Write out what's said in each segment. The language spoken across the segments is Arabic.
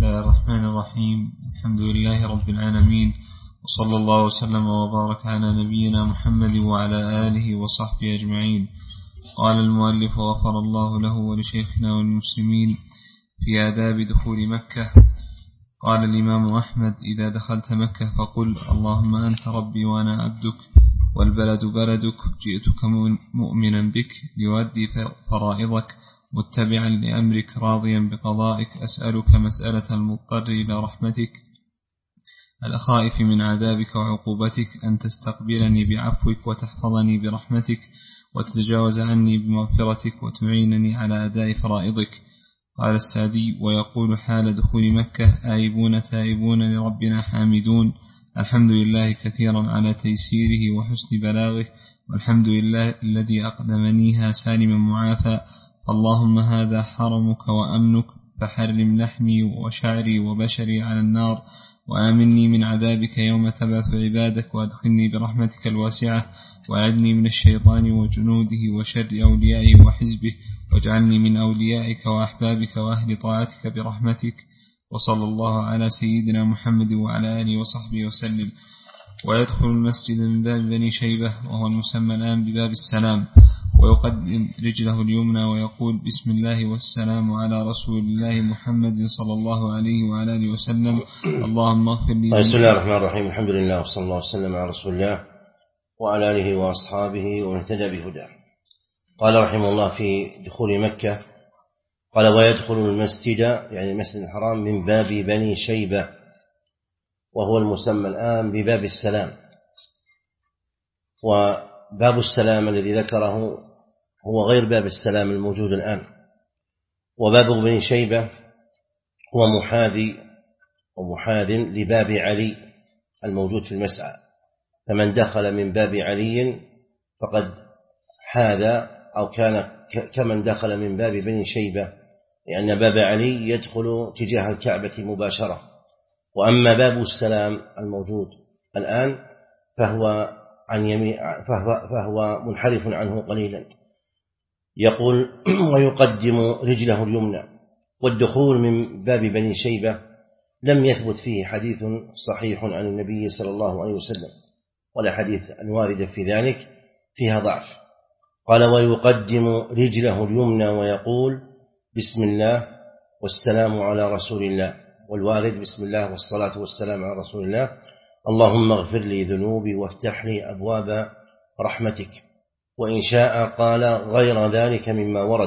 الله الرحمن الرحيم. الحمد لله رب العالمين، وصلى الله وسلم وبارك على نبينا محمد وعلى آله وصحبه أجمعين. قال المؤلف غفر الله له ولشيخنا والمسلمين في آداب دخول مكة. قال الإمام أحمد: إذا دخلت مكة فقل اللهم أنت ربي وأنا عبدك والبلد بلدك، جئتك مؤمنا بك ليؤدي فرائضك متبعا لأمرك راضيا بقضائك، أسألك مسألة المضطر إلى رحمتك الخائف من عذابك وعقوبتك، أن تستقبلني بعفوك وتحفظني برحمتك وتتجاوز عني بمغفرتك وتعينني على أداء فرائضك. قال السعدي: ويقول حال دخول مكة: آيبون تائبون لربنا حامدون، الحمد لله كثيرا على تيسيره وحسن بلاغه، والحمد لله الذي أقدمنيها سالما معافى، اللهم هذا حرمك وأمنك، فحرم لحمي وشعري وبشري على النار، وآمني من عذابك يوم تبعث عبادك، وأدخلني برحمتك الواسعة، وأعذني من الشيطان وجنوده وشر أوليائه وحزبه، واجعلني من أوليائك وأحبابك وأهل طاعتك برحمتك. وصلى الله على سيدنا محمد وعلى آله وصحبه وسلم. ويدخل المسجد من باب بني شيبة، وهو المسمى الآن بباب السلام، ويقدم رجله اليمنى ويقول: بسم الله والسلام على رسول الله محمد صلى الله عليه وعلى آله وسلم، اللهم اغفر لي. بسم الله الرحمن الرحيم. الحمد لله وصلى الله وسلم على رسول الله وعلى آله وأصحابه ومن اهتدى بهداه. قال رحمه الله في دخول مكة، قال: ويدخل المسجد يعني المسجد الحرام من باب بني شيبة، وهو المسمى الآن بباب السلام. وباب السلام الذي ذكره هو غير باب السلام الموجود الآن. وباب بني شيبة هو محاذ لباب علي الموجود في المسعى، فمن دخل من باب علي فقد حاذ أو كان كمن دخل من باب بني شيبة، لأن باب علي يدخل تجاه الكعبة مباشرة. وأما باب السلام الموجود الآن فهو منحرف عنه قليلا. يقول: ويقدم رجله اليمنى. والدخول من باب بني شيبة لم يثبت فيه حديث صحيح عن النبي صلى الله عليه وسلم، ولا حديث واردة في ذلك، فيها ضعف. قال: ويقدم رجله اليمنى ويقول: بسم الله والسلام على رسول الله. والوارد: بسم الله والصلاة والسلام على رسول الله، اللهم اغفر لي ذنوبي وافتح لي أبواب رحمتك. وإن شاء قال غير ذلك مما ورد،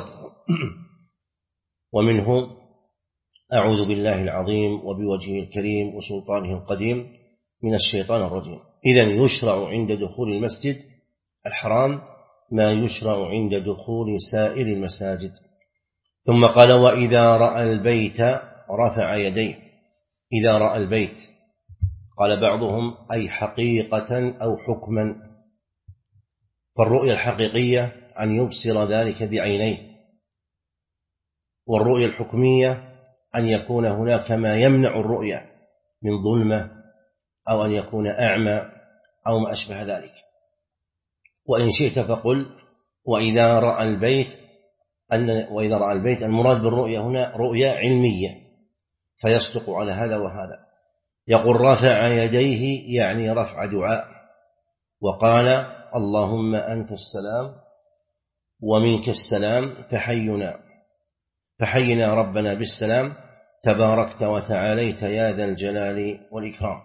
ومنه: أعوذ بالله العظيم وبوجهه الكريم وسلطانه القديم من الشيطان الرجيم. إذن يشرع عند دخول المسجد الحرام ما يشرع عند دخول سائر المساجد. ثم قال: وإذا رأى البيت رفع يديه. إذا رأى البيت، قال بعضهم: أي حقيقة أو حكما. فالرؤية الحقيقية أن يبصر ذلك بعينيه، والرؤية الحكمية أن يكون هناك ما يمنع الرؤية من ظلمة، أو أن يكون أعمى أو ما أشبه ذلك. وإن شئت فقل: وإذا رأى البيت المراد بالرؤية هنا رؤية علمية، فيصدق على هذا وهذا. يقول: رفع يديه يعني رفع دعاء، وقال: اللهم أنت السلام ومنك السلام فحينا ربنا بالسلام، تباركت وتعاليت يا ذا الجلال والإكرام.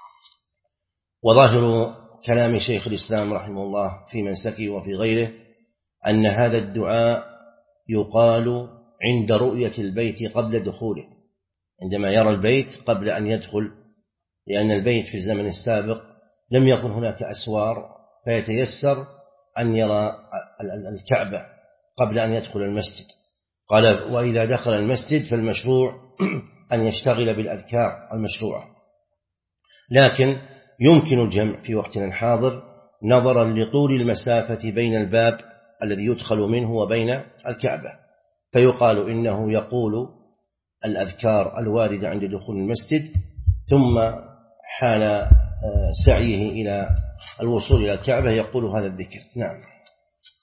وظاهر كلام شيخ الإسلام رحمه الله في منسكه وفي غيره أن هذا الدعاء يقال عند رؤية البيت قبل دخوله، عندما يرى البيت قبل أن يدخل، لأن البيت في الزمن السابق لم يكن هناك أسوار، فيتيسر أن يرى الكعبة قبل أن يدخل المسجد. قال: وإذا دخل المسجد فالمشروع أن يشتغل بالأذكار المشروعة، لكن يمكن الجمع في وقتنا الحاضر نظرا لطول المسافة بين الباب الذي يدخل منه وبين الكعبة، فيقال إنه يقول الأذكار الواردة عند دخول المسجد، ثم حال سعيه إلى الوصول إلى الكعبة يقول هذا الذكر. نعم.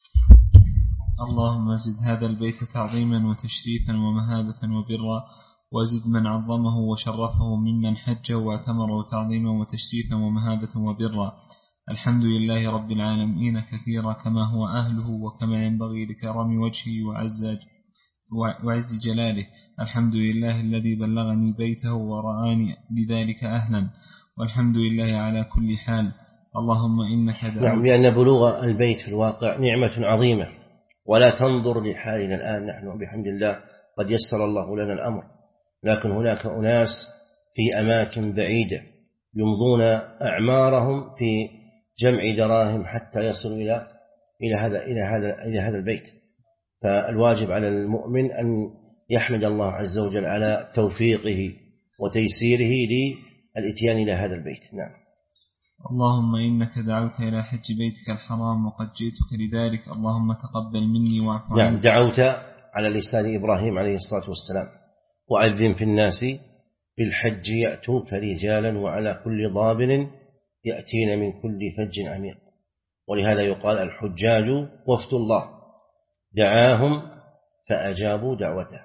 اللهم زد هذا البيت تعظيما وتشريفا ومهابة وبرا، وزد من عظمه وشرفه ممن حج واعتمر تعظيما وتشريفا ومهابة وبرا. الحمد لله رب العالمين كثيرا كما هو أهله وكما ينبغي لكرم وجهه وعز جلاله. الحمد لله الذي بلغني بيته ورآني بذلك أهلا، والحمد لله على كل حال. اللهم إنك نعم، لأن بلوغ البيت في الواقع نعمة عظيمة، ولا تنظر لحالنا الآن. نحن بحمد الله قد يسر الله لنا الأمر، لكن هناك أناس في أماكن بعيدة يمضون أعمارهم في جمع دراهم حتى يصلوا إلى هذا البيت. فالواجب على المؤمن أن يحمد الله عز وجل على توفيقه وتيسيره للإتيان إلى هذا البيت. نعم. اللهم إنك دعوت إلى حج بيتك الحرام وقد جئتك لذلك، اللهم تقبل مني واعف عني. نعم، دعوت على لسان إبراهيم عليه الصلاة والسلام: وأذن في الناس بالحج يأتوك رجالا وعلى كل ضامر يأتين من كل فج عميق. ولهذا يقال الحجاج وفد الله دعاهم فأجابوا دعوته.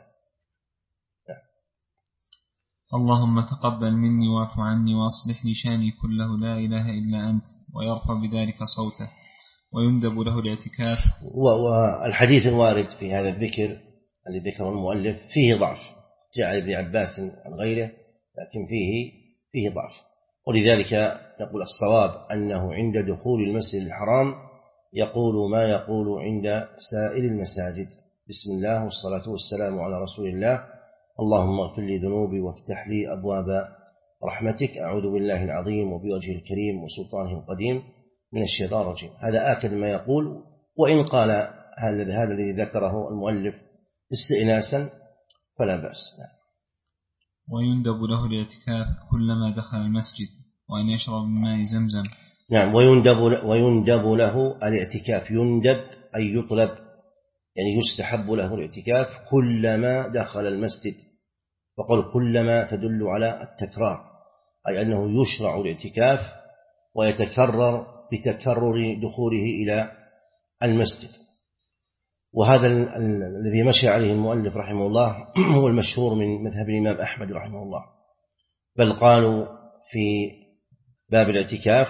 اللهم تقبل مني واعف عني وأصلح لي شاني كله، لا إله إلا أنت، ويرفع بذلك صوته. ويندب له الاعتكاف. والحديث الوارد في هذا الذكر الذي ذكره المؤلف فيه ضعف، جاء ابن عباس عن غيره، لكن فيه ضعف. ولذلك نقول الصواب أنه عند دخول المسجد الحرام يقول ما يقول عند سائر المساجد: بسم الله والصلاة والسلام على رسول الله، اللهم اغفر لي ذنوبي وافتح لي أبواب رحمتك، أعوذ بالله العظيم وبوجهه الكريم وسلطانه القديم من الشيطان الرجيم. هذا آكد ما يقول، وإن قال هذا الذي ذكره المؤلف استئناسا فلا بأس. ويندب له الاعتكاف كلما دخل المسجد، وأن يشرب من ماء زمزم. نعم، ويندب له الاعتكاف، يندب أي يطلب، يعني يستحب له الاعتكاف كلما دخل المسجد. فقل كلما تدل على التكرار، أي أنه يشرع الاعتكاف ويتكرر بتكرر دخوله إلى المسجد. وهذا الذي مشى عليه المؤلف رحمه الله هو المشهور من مذهب الإمام أحمد رحمه الله. بل قالوا في باب الاعتكاف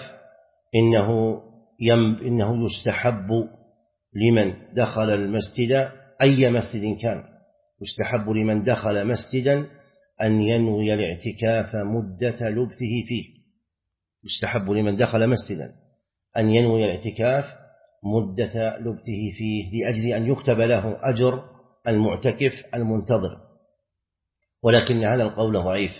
إنه يستحب لمن دخل المسجد أي مسجد كان، يستحب لمن دخل مسجدا أن ينوي الاعتكاف مدة لبثه فيه. يستحب لمن دخل مسجدا أن ينوي الاعتكاف مدة لبثه فيه، لأجل أن يكتب له أجر المعتكف المنتظر. ولكن هذا القول ضعيف،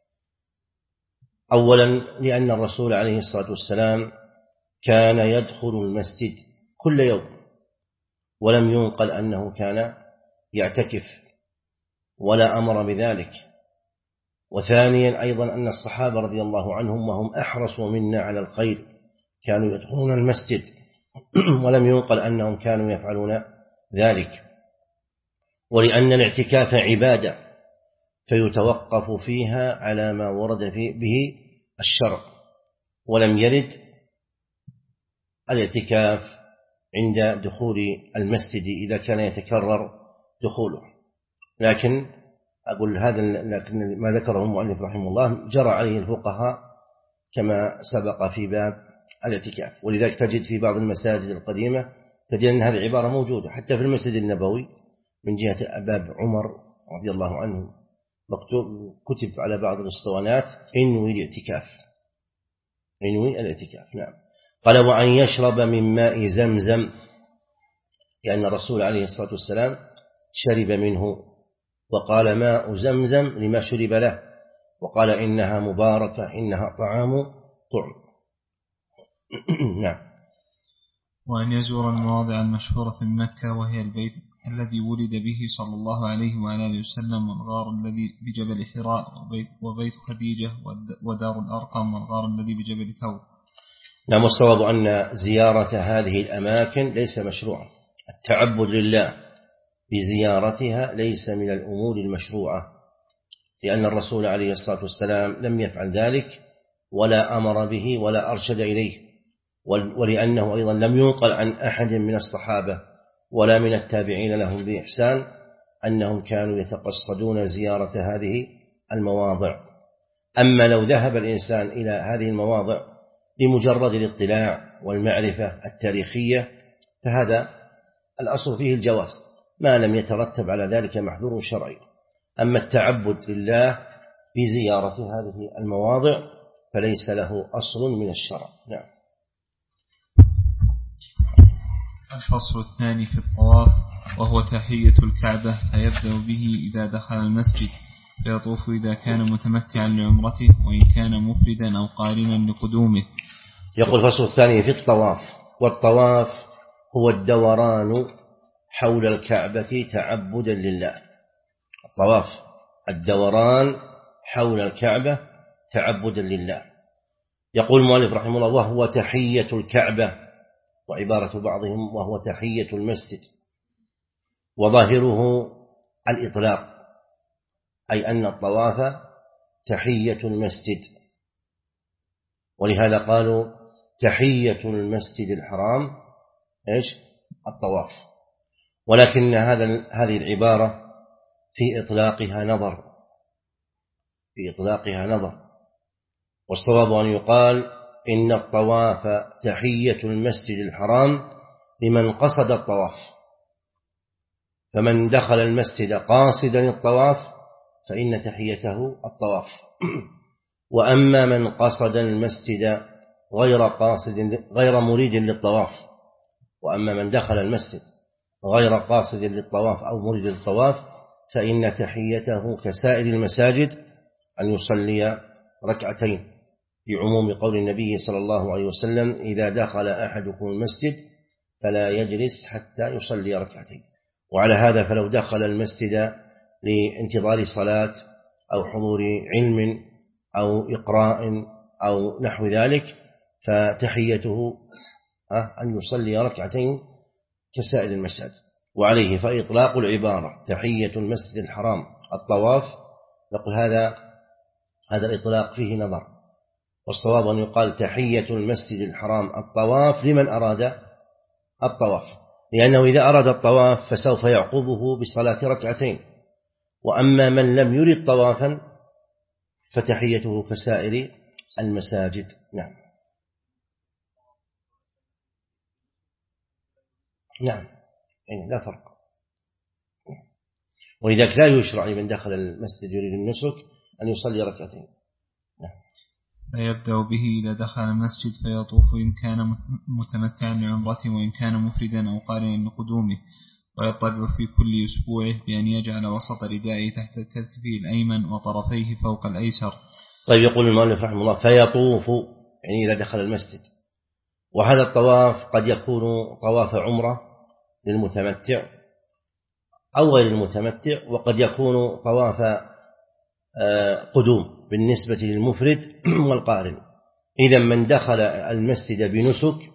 أولا لأن الرسول عليه الصلاة والسلام كان يدخل المسجد كل يوم، ولم ينقل أنه كان يعتكف ولا أمر بذلك. وثانيا أيضا أن الصحابة رضي الله عنهم وهم أحرصوا منا على الخير كانوا يدخلون المسجد، ولم ينقل أنهم كانوا يفعلون ذلك. ولأن الاعتكاف عبادة فيتوقف فيها على ما ورد به الشرع، ولم يرد الاعتكاف عند دخول المسجد إذا كان يتكرر دخوله. لكن أقول هذا ما ذكره المؤلف رحمه الله جرى عليه الفقهاء كما سبق في باب الاعتكاف. ولذلك تجد في بعض المساجد القديمة تجد أن هذه العبارة موجودة، حتى في المسجد النبوي من جهة باب عمر رضي الله عنه مكتوب كتب على بعض الاسطوانات انوي الاعتكاف، انوي الاعتكاف. نعم. قال وأن يشرب من ماء زمزم، لأن الرسول عليه الصلاة والسلام شرب منه، وقال ماء زمزم لما شرب له، وقال إنها مباركة إنها طعام طعم. نعم. وأن يزور المواضع المشهورة من مكة، وهي البيت الذي ولد به صلى الله عليه وعلى آله وسلم، والغار الذي بجبل حراء، وبيت خديجة، ودار الأرقم، والغار الذي بجبل ثور. نعم. والصواب أن زيارة هذه الأماكن ليس مشروعا، التعبد لله بزيارتها ليس من الأمور المشروعة، لأن الرسول عليه الصلاة والسلام لم يفعل ذلك ولا أمر به ولا أرشد إليه، ولأنه أيضا لم ينقل عن أحد من الصحابة ولا من التابعين لهم بإحسان أنهم كانوا يتقصدون زيارة هذه المواضع. أما لو ذهب الإنسان إلى هذه المواضع لمجرد الاطلاع والمعرفة التاريخية فهذا الأصل فيه الجواز ما لم يترتب على ذلك محذور شرعي. أما التعبد لله بزيارة هذه المواضع فليس له أصل من الشرع. نعم. الفصل الثاني في الطواف، وهو تحية الكعبة، فيبدأ به إذا دخل المسجد، فيطوف إذا كان متمتعا لعمرته، وإن كان مفردا أو قارنا لقدومه. يقول الفصل الثاني في الطواف، والطواف هو الدوران حول الكعبة تعبدا لله. الطواف الدوران حول الكعبة تعبدا لله. يقول المؤلف رحمه الله: وهو تحية الكعبة، وعبارة بعضهم وهو تحية المسجد، وظاهره الإطلاق، أي أن الطواف تحية المسجد، ولهذا قالوا تحية المسجد الحرام إيش؟ الطواف. ولكن هذه العبارة في إطلاقها نظر، والصواب أن يقال إن الطواف تحية المسجد الحرام لمن قصد الطواف، فمن دخل المسجد قاصدا الطواف فإن تحيته الطواف. وأما من قصد المسجد غير مريد للطواف، وأما من دخل المسجد غير قاصد للطواف أو مريد للطواف فإن تحيته كسائر المساجد أن يصلي ركعتين، بعموم قول النبي صلى الله عليه وسلم: إذا دخل أحدكم المسجد فلا يجلس حتى يصلي ركعتين. وعلى هذا فلو دخل المسجد لانتظار صلاة أو حضور علم أو إقراء أو نحو ذلك فتحيته أن يصلي ركعتين كسائر المساجد. وعليه فإطلاق العبارة تحية المسجد الحرام الطواف، نقول هذا الإطلاق فيه نظر، والصواب أن يقال تحية المسجد الحرام الطواف لمن أراد الطواف، لأنه إذا أراد الطواف فسوف يعقبه بصلاة ركعتين. وأما من لم يرد طوافا فتحيته كسائر المساجد. نعم. لا فرق. ولذلك لا يشرع لمن دخل المسجد يريد النسك أن يصلي ركعتين. فيبدأ به إذا دخل المسجد فيطوف إن كان متمتعا لعمرته، وإن كان مفردا أو قارنا لقدومه، ويطبع في كل أسبوع بأن يجعل وسط ردائه تحت كتفه الأيمن وطرفيه فوق الأيسر. طيب، يقول المؤلف رحمه الله: فيطوف يعني إذا دخل المسجد. وهذا الطواف قد يكون طواف عمرة للمتمتع أو غير المتمتع، وقد يكون طواف قدوم بالنسبة للمفرد والقارن. إذا من دخل المسجد بنسك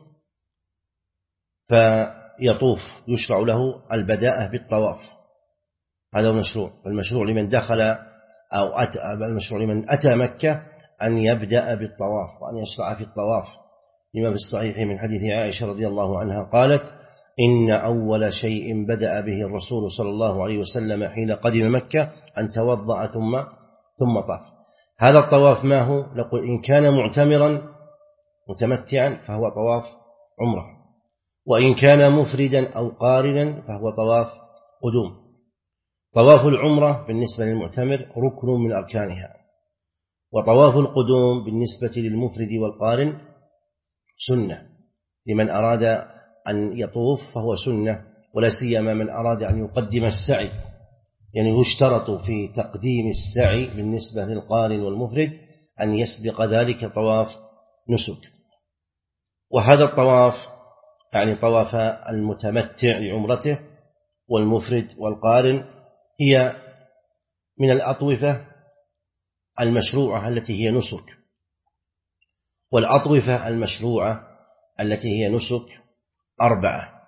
فيطوف، يشرع له البداءة بالطواف، هذا هو المشروع. المشروع لمن دخل أو المشروع لمن أتى مكة أن يبدأ بالطواف وأن يشرع في الطواف، لما في الصحيح من حديث عائشة رضي الله عنها قالت: إن أول شيء بدأ به الرسول صلى الله عليه وسلم حين قدم مكة أن توضأ ثم طاف. هذا الطواف ما هو؟ نقول إن كان معتمرا متمتعا فهو طواف عمره، وإن كان مفردا أو قارنا فهو طواف قدوم. طواف العمرة بالنسبة للمعتمر ركن من أركانها، وطواف القدوم بالنسبة للمفرد والقارن سنة، لمن أراد أن يطوف فهو سنة، ولا سيما من أراد أن يقدم السعي، يعني يشترط في تقديم السعي بالنسبة للقارن والمفرد أن يسبق ذلك طواف نسك. وهذا الطواف يعني طواف المتمتع لعمرته والمفرد والقارن هي من الأطوفة المشروعة التي هي نسك. والأطوفة المشروعة التي هي نسك 4: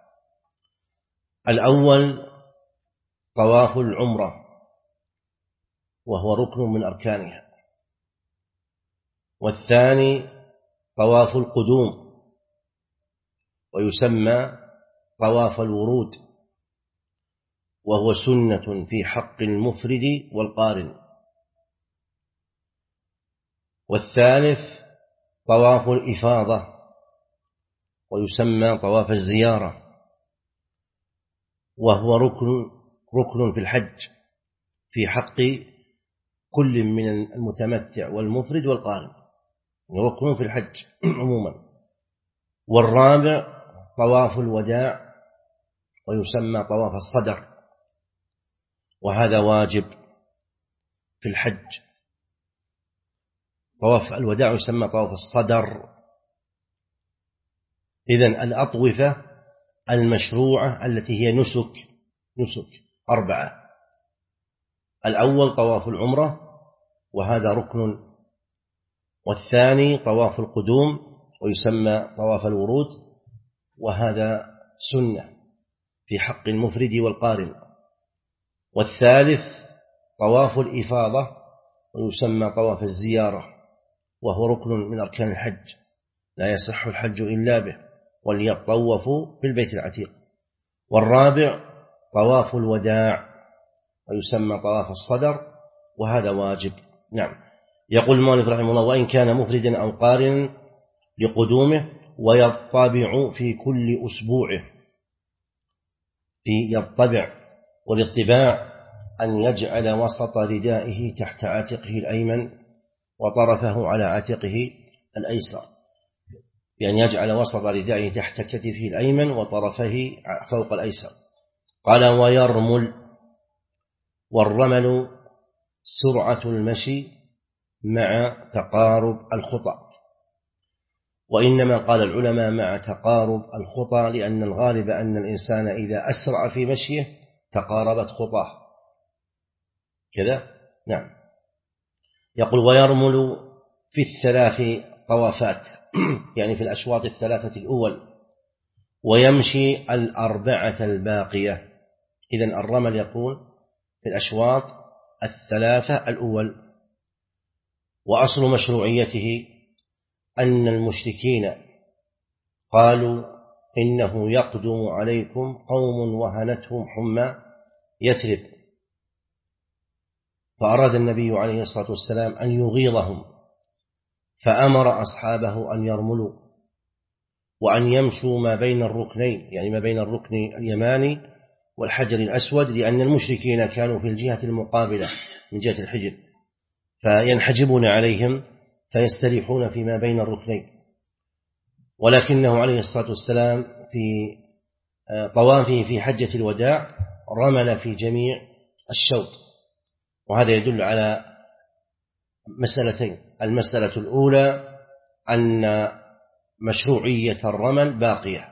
الأول طواف العمرة وهو ركن من أركانها، والثاني طواف القدوم ويسمى طواف الورود، وهو سنة في حق المفرد والقارن، والثالث طواف الإفاضة ويسمى طواف الزيارة، وهو ركن في الحج في حق كل من المتمتع والمفرد والقارن، ركن في الحج عموما. والرابع طواف الوداع ويسمى طواف الصدر، وهذا واجب في الحج. طواف الوداع يسمى طواف الصدر. إذن الأطوفة المشروعة التي هي نسك 4: الأول طواف العمرة وهذا ركن، والثاني طواف القدوم ويسمى طواف الورود وهذا سنة في حق المفرد والقارن، والثالث طواف الإفاضة ويسمى طواف الزيارة وهو ركن من أركان الحج لا يصح الحج إلا به، وليطوفوا بالبيت العتيق. والرابع طواف الوداع ويسمى طواف الصدر وهذا واجب. نعم. يقول المؤلف رحمه الله: وإن كان مفردا أو قارنا لقدومه ويطبع في كل أسبوعه. في يطبع، والاطباع أن يجعل وسط ردائه تحت عاتقه الأيمن وطرفه على عاتقه الأيسر، بأن يجعل وسط ردائه تحت كتفه الأيمن وطرفه فوق الأيسر. قال: ويرمل، والرمل سرعة المشي مع تقارب الخطى، وإنما قال العلماء مع تقارب الخطى لأن الغالب أن الإنسان إذا أسرع في مشيه تقاربت خطاه كذا. نعم. يقول: ويرمل في الثلاث طوافات يعني في الأشواط الثلاثة الأول، ويمشي الأربعة الباقية. إذن الرمل يقول في الأشواط الثلاثة الأول. وأصل مشروعيته أن المشركين قالوا: إنه يقدم عليكم قوم وهنتهم حمى يثرب، فأراد النبي عليه الصلاة والسلام أن يغيظهم، فأمر أصحابه أن يرملوا وأن يمشوا ما بين الركنين، يعني ما بين الركن اليماني والحجر الأسود، لأن المشركين كانوا في الجهة المقابلة من جهة الحجر، فينحجبون عليهم فيستريحون فيما بين الركنين. ولكنه عليه الصلاة والسلام في طوافه في حجة الوداع رمل في جميع الشوط، وهذا يدل على مسألتين: المسألة الأولى أن مشروعية الرمل باقية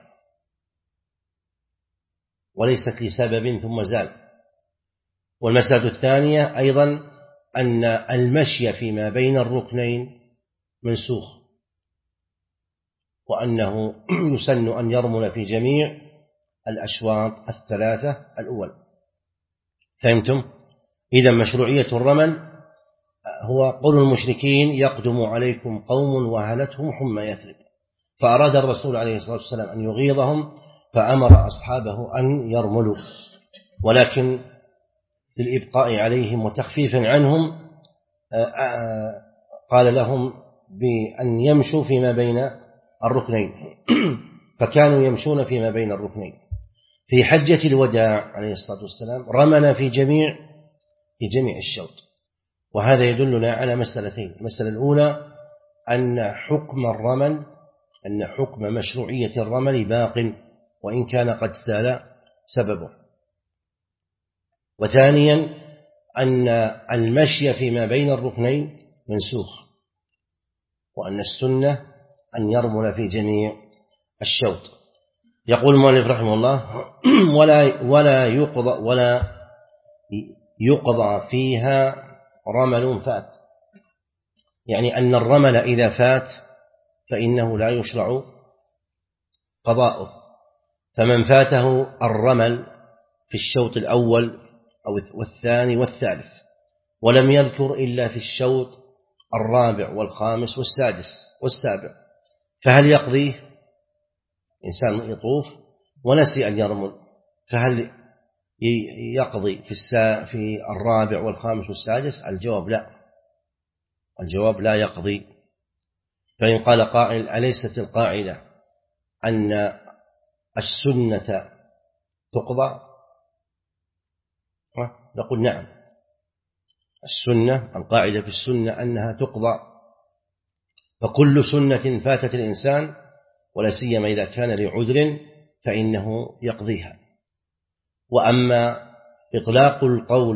وليست لسبب ثم زال، والمسألة الثانية أيضا أن المشي فيما بين الركنين منسوخ، وأنه يسن أن يرمل في جميع الأشواط الثلاثة الأول. فهمتم؟ إذا مشروعية الرمل هو قول المشركين: يقدم عليكم قوم وهنتهم حمى يثرب، فأراد الرسول عليه الصلاة والسلام أن يغيظهم فأمر أصحابه أن يرملوا، ولكن للإبقاء عليهم وتخفيفا عنهم قال لهم بأن يمشوا فيما بين الركنين فكانوا يمشون فيما بين الركنين. في حجة الوداع عليه الصلاة والسلام رمل في جميع الشوط، وهذا يدلنا على مسألتين: المسألة الأولى أن حكم مشروعية الرمل باق وإن كان قد زال سببه، وثانيا أن المشي فيما بين الركنين منسوخ، وأن السنة أن يرمل في جميع الشوط. يقول المؤلف رحمه الله: ولا يقضى فيها رمل فات، يعني أن الرمل إذا فات فإنه لا يشرع قضاؤه. فمن فاته الرمل في الشوط الأول أو والثاني والثالث ولم يذكر إلا في الشوط الرابع والخامس والسادس والسابع، فهل يقضيه؟ إنسان يطوف ونسي أن يرمل، فهل يقضي في الرابع والخامس والسادس؟ الجواب لا، الجواب لا يقضي. فإن قال قائل أليست القاعدة أن السنة تقضى؟ نقول نعم، السنة القاعدة في السنة أنها تقضى، فكل سنة فاتت الإنسان ولا سيما إذا كان لعذر فإنه يقضيها. وأما إطلاق القول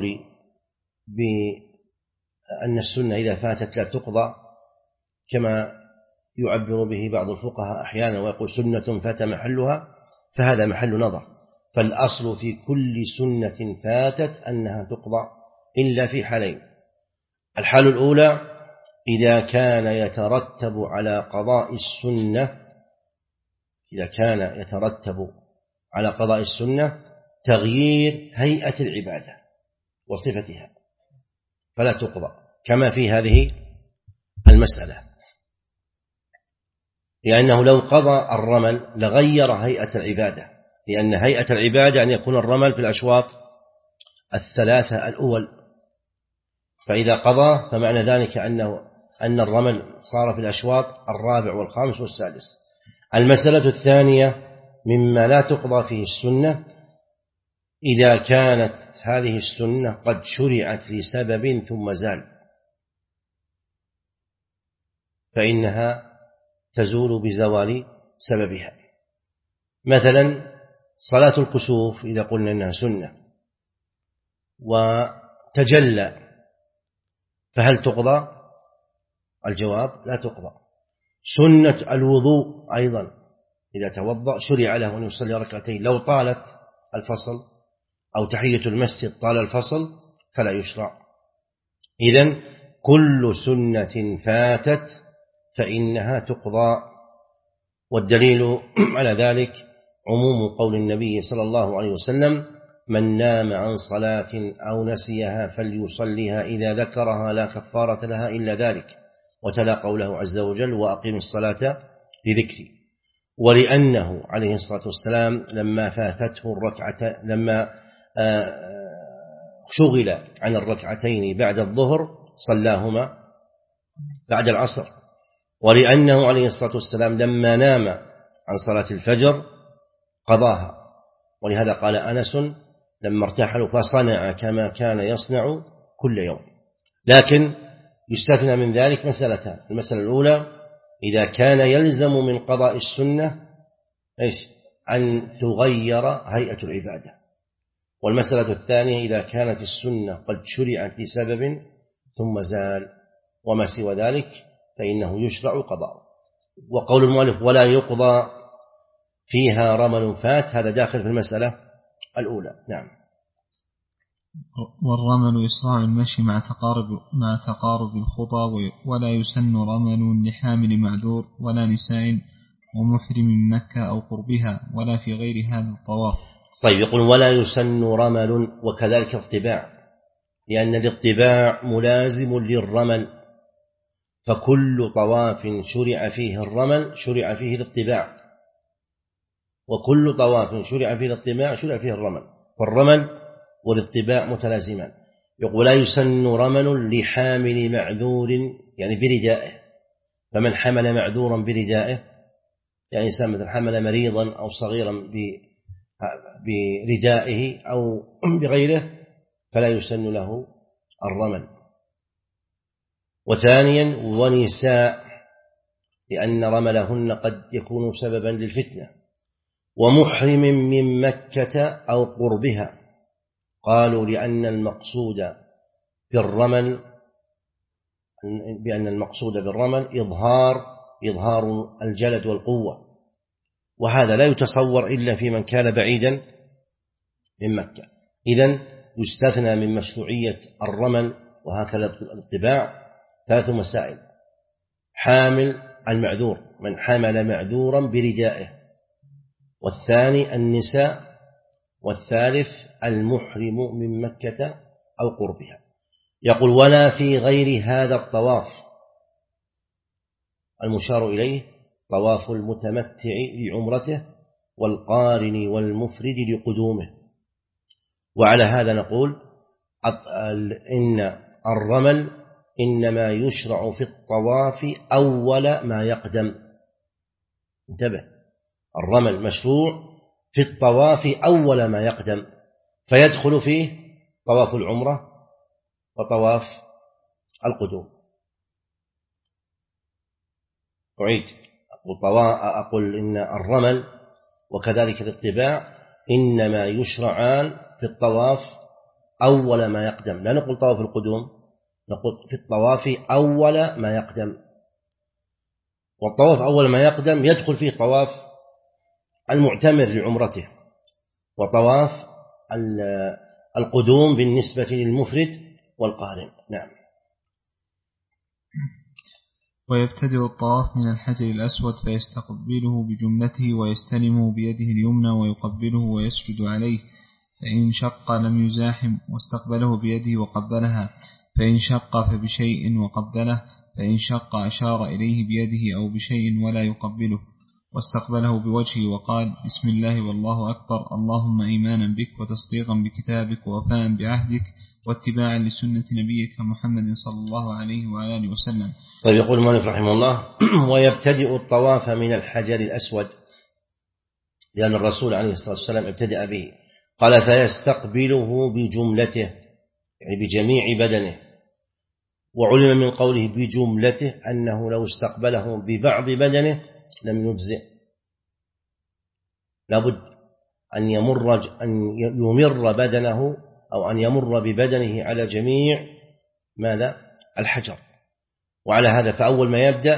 بأن السنة إذا فاتت لا تقضى كما يعبر به بعض الفقهاء أحيانا ويقول سنة فات محلها، فهذا محل نظر. فالأصل في كل سنة فاتت أنها تقضى إلا في حالين: الحال الأولى إذا كان يترتب على قضاء السنة، إذا كان يترتب على قضاء السنة تغيير هيئة العبادة وصفتها فلا تقضى، كما في هذه المسألة، لأنه لو قضى الرمل لغير هيئة العبادة، لأن هيئة العبادة أن يكون الرمل في الأشواط الثلاثة الأول، فإذا قضى فمعنى ذلك أن الرمل صار في الأشواط الرابع والخامس والسادس. المسألة الثانية مما لا تقضى فيه السنة إذا كانت هذه السنة قد شرعت لسبب ثم زال، فإنها تزول بزوال سببها. مثلا صلاة الكسوف إذا قلنا أنها سنة وتجلى فهل تقضى؟ الجواب لا تقضى. سنة الوضوء أيضا إذا توضأ شرع له أن يصلي ركعتين، لو طالت الفصل أو تحية المسجد طال الفصل فلا يشرع. إذن كل سنة فاتت فإنها تقضى. والدليل على ذلك عموم قول النبي صلى الله عليه وسلم: من نام عن صلاة أو نسيها فليصليها إذا ذكرها لا كفارة لها إلا ذلك، وتلا قوله عز وجل: وأقيم الصلاة لذكري. ولأنه عليه الصلاة والسلام لما فاتته الركعة، لما شغل عن الركعتين بعد الظهر صلاهما بعد العصر. ولأنه عليه الصلاة والسلام لما نام عن صلاة الفجر قضاها، ولهذا قال أنس لما ارتحلوا فصنع كما كان يصنع كل يوم. لكن يستثنى من ذلك مسألتان: المسألة الأولى إذا كان يلزم من قضاء السنة أن تغير هيئة العبادة، والمسألة الثانية إذا كانت السنة قد شرعت لسبب ثم زال، وما سوى ذلك فإنه يشرع قضاء. وقول المؤلف ولا يقضى فيها رمل فات هذا داخل في المسألة الأولى. نعم. والرمل إسراع المشي مع تقارب الخطى، ولا يسن رمل لحامل معذور ولا نساء ومحرم من مكة أو قربها ولا في غير هذا الطواف. طيب، يقول ولا يسن رمل، وكذلك الاطباع، لأن الاطباع ملازم للرمل، فكل طواف شرع فيه الرمل شرع فيه الاطباع، وكل طواف شرع فيه الاطباع شرع فيه الرمل، فالرمل والاطباع متلازمان. يقول لا يسن رمل لحامل معذور يعني بردائه، فمن حمل معذورا بردائه يعني إنسان مثل حمل مريضا أو صغيرا بردائه أو بغيره فلا يسن له الرمل. وثانيا ونساء، لأن رملهن قد يكون سببا للفتنة. ومحرم من مكة أو قربها، قالوا لأن المقصود بالرمل إظهار الجلد والقوة، وهذا لا يتصور إلا في من كان بعيدا من مكة. إذن يستثنى من مشروعية الرمل وهكذا الطباع 3 مسائل: حامل المعذور، من حمل معذورا بردائه، والثاني النساء، والثالث المحرم من مكة أو قربها. يقول ولا في غير هذا الطواف، المشار إليه طواف المتمتع لعمرته والقارن والمفرد لقدومه. وعلى هذا نقول إن الرمل إنما يشرع في الطواف أول ما يقدم. انتبه، الرمل مشروع في الطواف أول ما يقدم، فيدخل فيه طواف العمرة وطواف القدوم. أعيد، أقول إن الرمل وكذلك الاتباع إنما يشرعان في الطواف أول ما يقدم، لا نقول طواف القدوم، نقول في الطواف أول ما يقدم. والطواف أول ما يقدم يدخل فيه طواف المعتمر لعمرته، وطواف القدوم بالنسبة للمفرد والقارن. نعم. ويبتدئ الطواف من الحجر الأسود فيستقبله بجملته ويستلمه بيده اليمنى ويقبله ويسجد عليه، فإن شق لم يزاحم، واستقبله بيده وقبلها، فإن شق فبشيء وقبله، فإن شق أشار إليه بيده أو بشيء ولا يقبله، واستقبله بوجهه وقال بسم الله والله أكبر، اللهم إيمانا بك وتصديقا بكتابك ووفاء بعهدك واتباعا لسنة نبيك محمد صلى الله عليه وعلى آله وسلم. طيب، يقول المؤلف رحمه الله: ويبتدئ الطواف من الحجر الأسود، لأن الرسول عليه الصلاة والسلام ابتدأ به، قال فيستقبله بجملته يعني بجميع بدنه. وعلم من قوله بجملته أنه لو استقبله ببعض بدنه لم يجزئ، لابد أن يمر بدنه أو أن يمر ببدنه على جميع ماذا؟ الحجر. وعلى هذا فأول ما يبدأ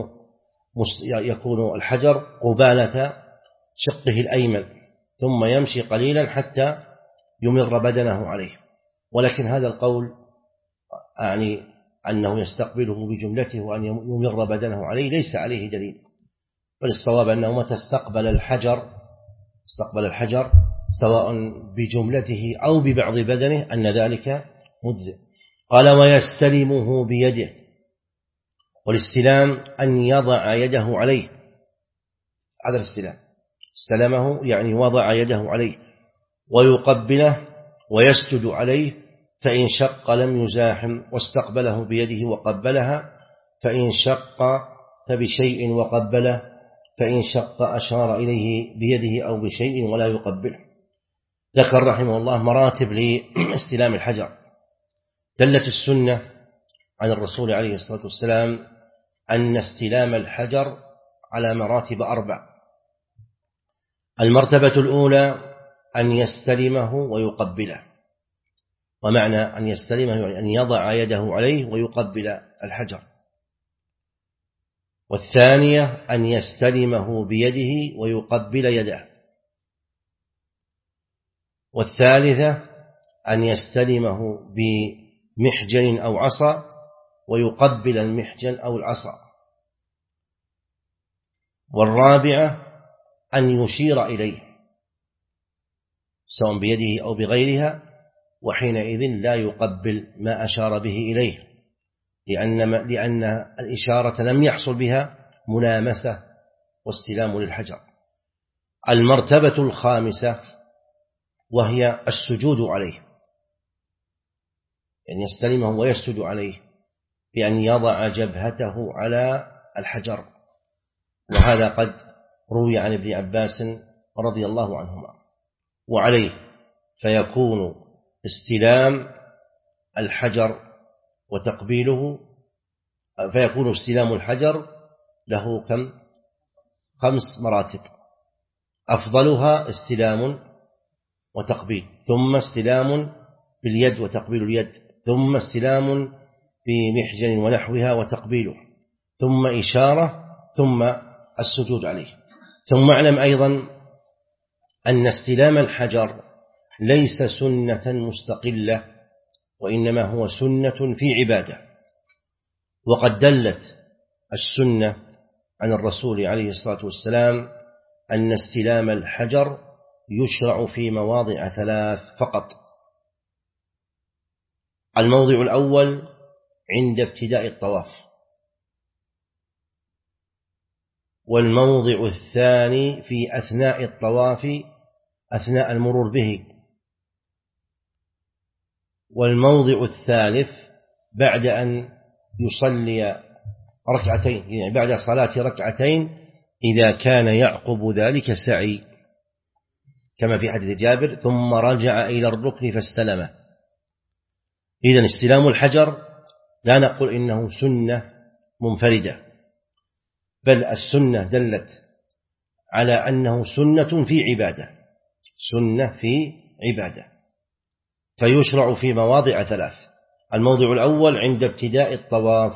يكون الحجر قبالة شقه الأيمن، ثم يمشي قليلا حتى يمر بدنه عليه. ولكن هذا القول يعني أنه يستقبله بجملته وأن يمر بدنه عليه ليس عليه دليل، بل الصواب أنه متى استقبل الحجر سواء بجملته أو ببعض بدنه أن ذلك مجزئ. قال ويستلمه بيده، والاستلام أن يضع يده عليه، هذا الاستلام، استلمه يعني وضع يده عليه، ويقبله ويسجد عليه، فإن شق لم يزاحم، واستقبله بيده وقبلها، فإن شق فبشيء وقبله، فإن شق أشار إليه بيده أو بشيء ولا يقبله. ذكر رحمه الله مراتب لاستلام الحجر. دلت السنة عن الرسول عليه الصلاة والسلام أن استلام الحجر على مراتب 4. المرتبة الأولى أن يستلمه ويقبله، ومعنى أن يستلمه يعني أن يضع يده عليه ويقبل الحجر. والثانية أن يستلمه بيده ويقبل يده. والثالثة أن يستلمه بمحجن أو عصا ويقبل المحجن أو العصا. والرابعة أن يشير إليه سواء بيده أو بغيرها، وحينئذ لا يقبل ما أشار به إليه، لأن الإشارة لم يحصل بها ملامسة واستلام للحجر. المرتبة الخامسة وهي السجود عليه، يعني يستلمه ويسجد عليه بأن يضع جبهته على الحجر، وهذا قد روي عن ابن عباس رضي الله عنهما. وعليه فيكون استلام الحجر وتقبيله، فيكون استلام الحجر له 5 مراتب، أفضلها استلام وتقبيل، ثم استلام باليد وتقبيل اليد، ثم استلام بمحجن ونحوها وتقبيله، ثم إشارة، ثم السجود عليه. ثم اعلم أيضا أن استلام الحجر ليس سنة مستقلة، وإنما هو سنة في عبادة. وقد دلت السنة عن الرسول عليه الصلاة والسلام أن استلام الحجر يشرع في مواضع 3 فقط. الموضع الأول عند ابتداء الطواف، والموضع الثاني في أثناء الطواف أثناء المرور به، والموضع الثالث بعد أن يصلي ركعتين، يعني بعد صلاة ركعتين إذا كان يعقب ذلك سعي، كما في حديث جابر ثم رجع إلى الركن فاستلمه. إذن استلام الحجر لا نقول إنه سنة منفردة، بل السنة دلت على أنه سنة في عبادة، سنة في عبادة، فيشرع في مواضع ثلاث. الموضع الأول عند ابتداء الطواف،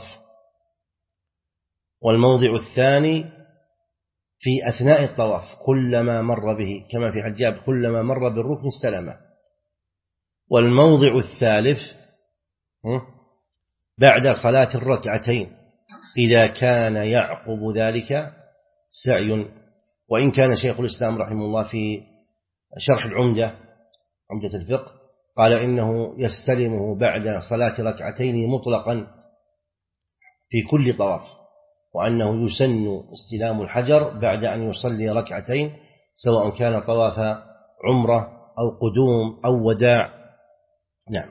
والموضع الثاني في أثناء الطواف كلما مر به، كما في حجاب كلما مر بالركن استلمه. والموضع الثالث بعد صلاة الركعتين إذا كان يعقب ذلك سعي. وإن كان شيخ الإسلام رحمه الله في شرح العمدة، عمدة الفقه، قال إنه يستلمه بعد صلاة ركعتين مطلقا في كل طواف، وأنه يسن استلام الحجر بعد أن يصلي ركعتين سواء كان طواف عمرة أو قدوم أو وداع. نعم.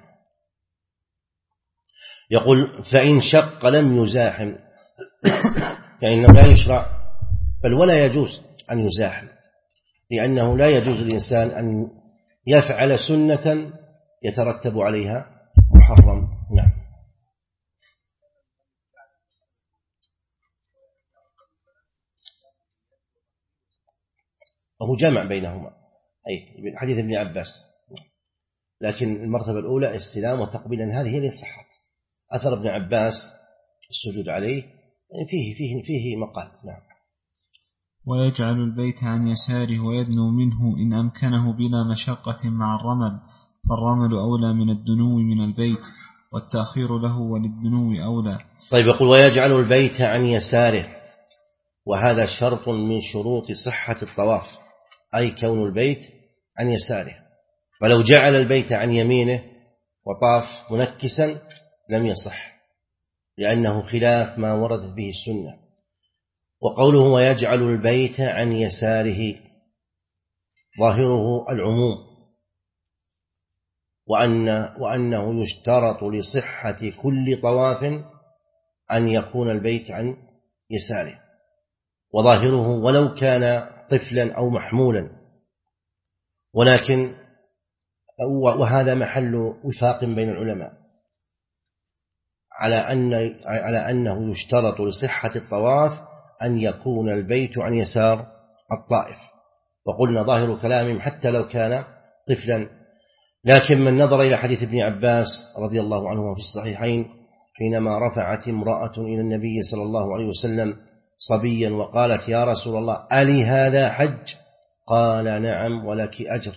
يقول فإن شق لم يزاحم، يعني إنه لا يشرع بل ولا يجوز أن يزاحم، لأنه لا يجوز للإنسان أن يفعل سنة يترتب عليها محرم. نعم. وهو جمع بينهما، أي حديث ابن عباس، لكن المرتبة الأولى استلام وتقبيل، هذه هي اللي صحت. أثر ابن عباس السجود عليه فيه مقال. نعم. ويجعل البيت عن يساره ويدنو منه إن أمكنه بلا مشقة مع الرمل، فالرمل أولى من الدنو من البيت، والتأخير له وللدنو أولى. طيب، يقول ويجعل البيت عن يساره، وهذا شرط من شروط صحة الطواف، أي كون البيت عن يساره. ولو جعل البيت عن يمينه وطاف منكسا لم يصح، لأنه خلاف ما وردت به السنة. وقوله ويجعل البيت عن يساره ظاهره العموم، وأنه يشترط لصحة كل طواف أن يكون البيت عن يساره، وظاهره ولو كان طفلا أو محمولا، ولكن وهذا محل وفاق بين العلماء على أنه يشترط لصحة الطواف أن يكون البيت عن يسار الطائف، وقلنا ظاهر كلامهم حتى لو كان طفلا. لكن من نظر إلى حديث ابن عباس رضي الله عنه في الصحيحين حينما رفعت امرأة إلى النبي صلى الله عليه وسلم صبيا وقالت يا رسول الله ألي هذا حج؟ قال نعم ولك أجر،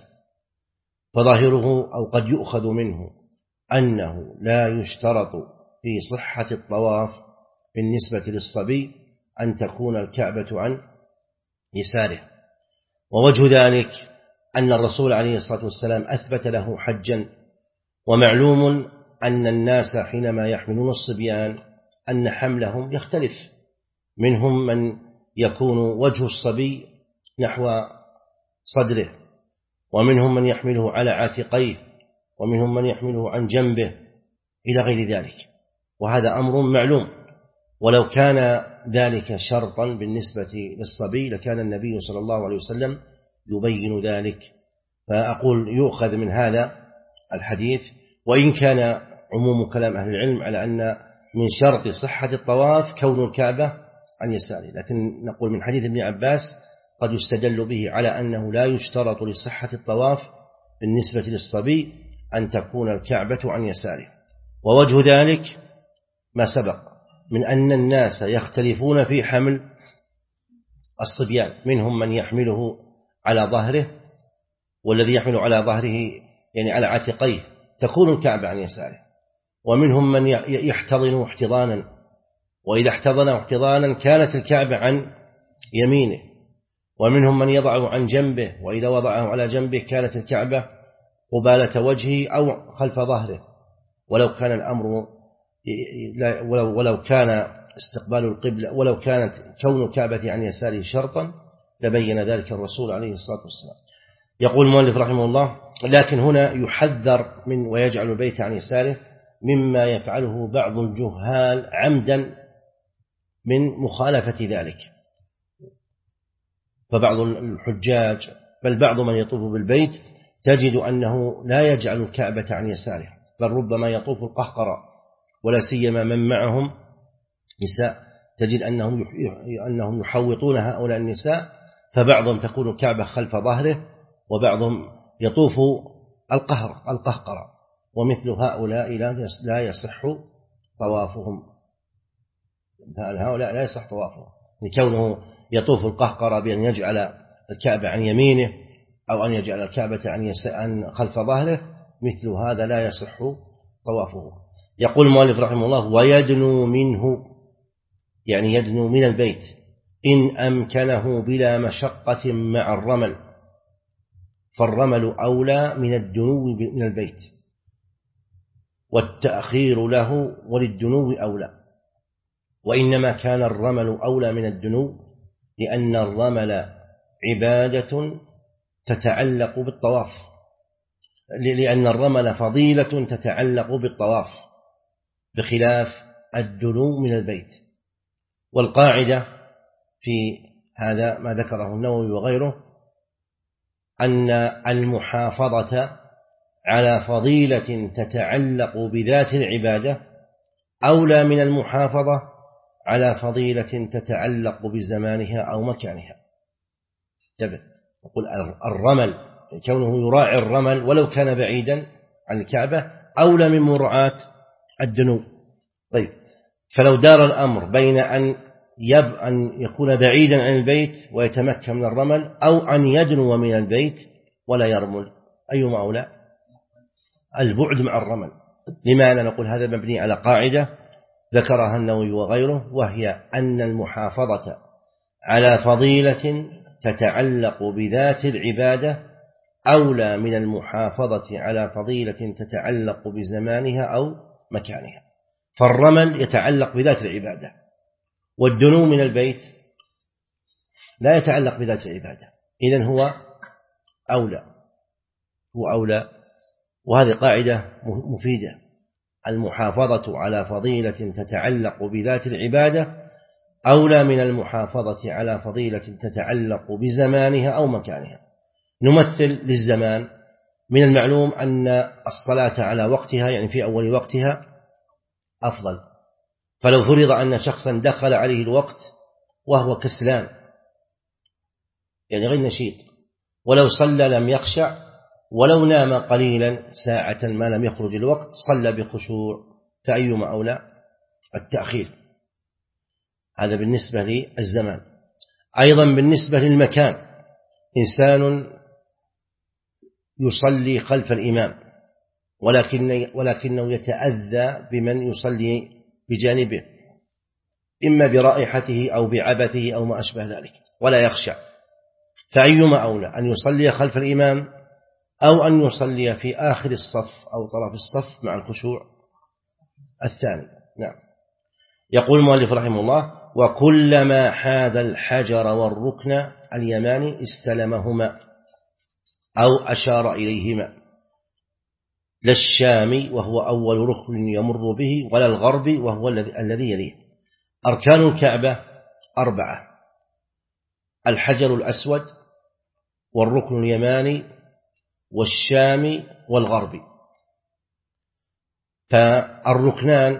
فظاهره أو قد يؤخذ منه أنه لا يشترط في صحة الطواف بالنسبة للصبي أن تكون الكعبة عن يساره. ووجه ذلك أن الرسول عليه الصلاة والسلام أثبت له حجا، ومعلوم أن الناس حينما يحملون الصبيان أن حملهم يختلف، منهم من يكون وجه الصبي نحو صدره، ومنهم من يحمله على عاتقيه، ومنهم من يحمله عن جنبه إلى غير ذلك، وهذا أمر معلوم. ولو كان ذلك شرطا بالنسبة للصبي لكان النبي صلى الله عليه وسلم يبين ذلك. فأقول يؤخذ من هذا الحديث، وإن كان عموم كلام أهل العلم على أن من شرط صحة الطواف كون الكعبة عن يساره، لكن نقول من حديث ابن عباس قد يستدل به على أنه لا يشترط لصحة الطواف بالنسبة للصبي أن تكون الكعبة عن يساره. ووجه ذلك ما سبق من أن الناس يختلفون في حمل الصبيان، منهم من يحمله على ظهره، والذي يحمل على ظهره يعني على عاتقيه تكون الكعبة عن يساره، ومنهم من يحتضن احتضانا، وإذا احتضن احتضانا كانت الكعبة عن يمينه، ومنهم من يضعه عن جنبه، وإذا وضعه على جنبه كانت الكعبة قبالة وجهه أو خلف ظهره. ولو كان الأمر ولو كان استقبال القبلة، ولو كانت كون الكعبة عن يساره شرطا لبين ذلك الرسول عليه الصلاة والسلام. يقول المؤلف رحمه الله لكن هنا يحذر من ويجعل البيت عن يساره مما يفعله بعض الجهال عمدا من مخالفة ذلك. فبعض الحجاج بل بعض من يطوف بالبيت تجد أنه لا يجعل الكعبة عن يساره، بل ربما يطوف القهقرة، ولا سيما من معهم نساء تجد أنهم يحوطون هؤلاء النساء، فبعضهم تكون الكعبة خلف ظهره، وبعضهم يطوف القهقرة، ومثل هؤلاء لا يصح طوافهم. هؤلاء لا يصح طوافهم لكونه يطوف القهقرة بأن يجعل الكعبة عن يمينه أو أن يجعل الكعبة عن خلف ظهره، مثل هذا لا يصح طوافه. يقول المؤلف رحمه الله: ويدنو منه، يعني يدنو من البيت إن أمكنه بلا مشقة مع الرمل، فالرمل أولى من الدنو من البيت، والتأخير له وللدنو أولى. وإنما كان الرمل أولى من الدنو لأن الرمل عبادة تتعلق بالطواف، لأن الرمل فضيلة تتعلق بالطواف بخلاف الدنو من البيت. والقاعدة في هذا ما ذكره النووي وغيره أن المحافظة على فضيلة تتعلق بذات العبادة أولى من المحافظة على فضيلة تتعلق بزمانها أو مكانها. يقول الرمل كونه يراعي الرمل ولو كان بعيدا عن الكعبة أولى من مراعاة الدنو. طيب، فلو دار الأمر بين أن يكون بعيدا عن البيت ويتمكن من الرمل أو أن يدنو من البيت ولا يرمل، أيهما أولى؟ البعد مع الرمل. لماذا نقول هذا؟ مبني على قاعدة ذكرها النووي وغيره، وهي أن المحافظة على فضيلة تتعلق بذات العبادة أولى من المحافظة على فضيلة تتعلق بزمانها أو مكانها. فالرمل يتعلق بذات العبادة، والدنو من البيت لا يتعلق بذات العبادة، إذن هو أولى. وهذه قاعدة مفيدة: المحافظة على فضيلة تتعلق بذات العبادة أولى من المحافظة على فضيلة تتعلق بزمانها أو مكانها. نمثل للزمان: من المعلوم أن الصلاة على وقتها، يعني في أول وقتها، أفضل. فلو فرض أن شخصا دخل عليه الوقت وهو كسلان، يعني غير نشيط، ولو صلى لم يخشع، ولو نام قليلا ساعة ما لم يخرج الوقت صلى بخشوع، فأيما أولى؟ التأخير. هذا بالنسبة للزمان. أيضا بالنسبة للمكان: إنسان يصلي خلف الإمام ولكنه يتأذى بمن يصلي بجانبه، إما برائحته أو بعبثه أو ما أشبه ذلك، ولا يخشع، فأيما أولى؟ أن يصلي خلف الإمام أو أن يصلي في آخر الصف أو طرف الصف مع الخشوع؟ الثاني. نعم. يقول المؤلف رحمه الله: وكلما حاذ الحجر والركن اليماني استلمهما أو أشار إليهما، لا الشام وهو أول ركن يمر به، ولا الغرب وهو الذي يليه. أركان الكعبة 4: الحجر الأسود والركن اليماني والشام والغرب. فالركنان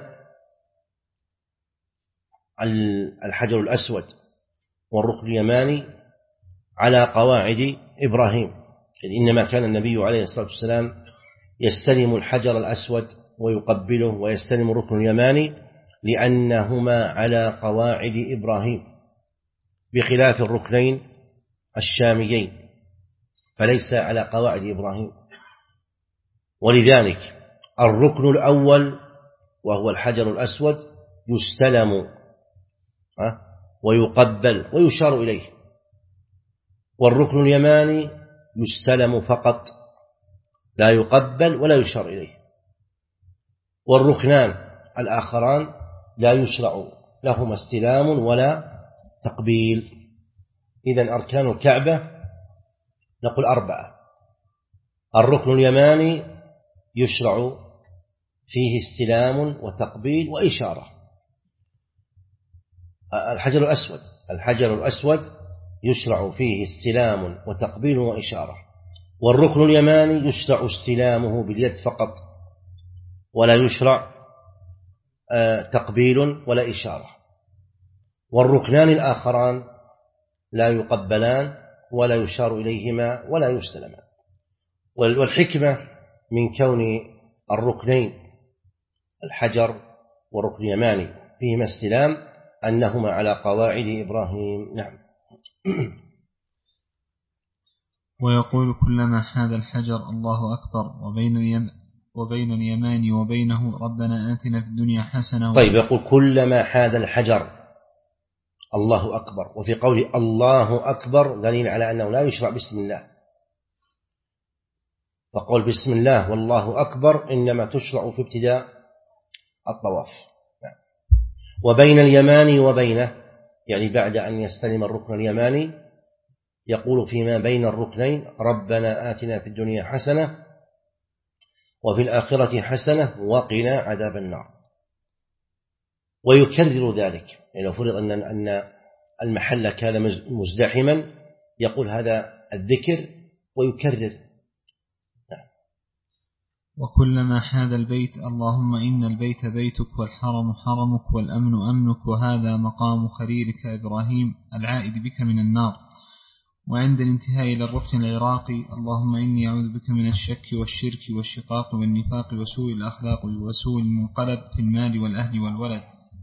الحجر الأسود والركن اليماني على قواعد إبراهيم، إنما كان النبي عليه الصلاة والسلام يستلم الحجر الأسود ويقبله، ويستلم الركن اليماني، لأنهما على قواعد إبراهيم، بخلاف الركنين الشاميين فليس على قواعد إبراهيم. ولذلك الركن الأول وهو الحجر الأسود يستلم ويقبل ويشار إليه، والركن اليماني يستلم فقط لا يقبل ولا يشار إليه. والركنان الآخران لا يشرع لهما استلام ولا تقبيل. إذن أركان الكعبة نقول 4: الركن اليماني يشرع فيه استلام وتقبيل وإشارة. الحجر الأسود يشرع فيه استلام وتقبيل وإشارة، والركن اليماني يشرع استلامه باليد فقط، ولا يشرع تقبيل ولا إشارة. والركنان الآخران لا يقبلان ولا يشار إليهما ولا يستلمان. والحكمة من كون الركنين الحجر والركن اليماني فيهما استلام أنهما على قواعد إبراهيم. نعم. ويقول كلما حاذ الحجر الله أكبر، وبين اليمان وبينه ربنا آتنا في الدنيا حسنة. طيب، يقول كلما حاذ الحجر الله أكبر، وفي قول الله أكبر دليل على أنه لا يشرع بسم الله، فقول بسم الله والله أكبر إنما تشرع في ابتداء الطواف. وبين اليمان وبينه يعني بعد أن يستلم الركن اليماني يقول فيما بين الركنين ربنا آتنا في الدنيا حسنة وفي الآخرة حسنة وقنا عذاب النار. ويكرر ذلك، يعني لو فرض أن المحل كان مزدحما يقول هذا الذكر ويكرر. وكلما حاذ البيت اللهم إن البيت بيتك والحرم حرمك والأمن أمنك وهذا مقام خليلك إبراهيم العائد بك من النار. وعند الانتهاء إلى الركن العراقي اللهم إني أعوذ بك من الشك والشرك والشقاق والنفاق وسوء الأخلاق وسوء المنقلب في المال والأهل والولد.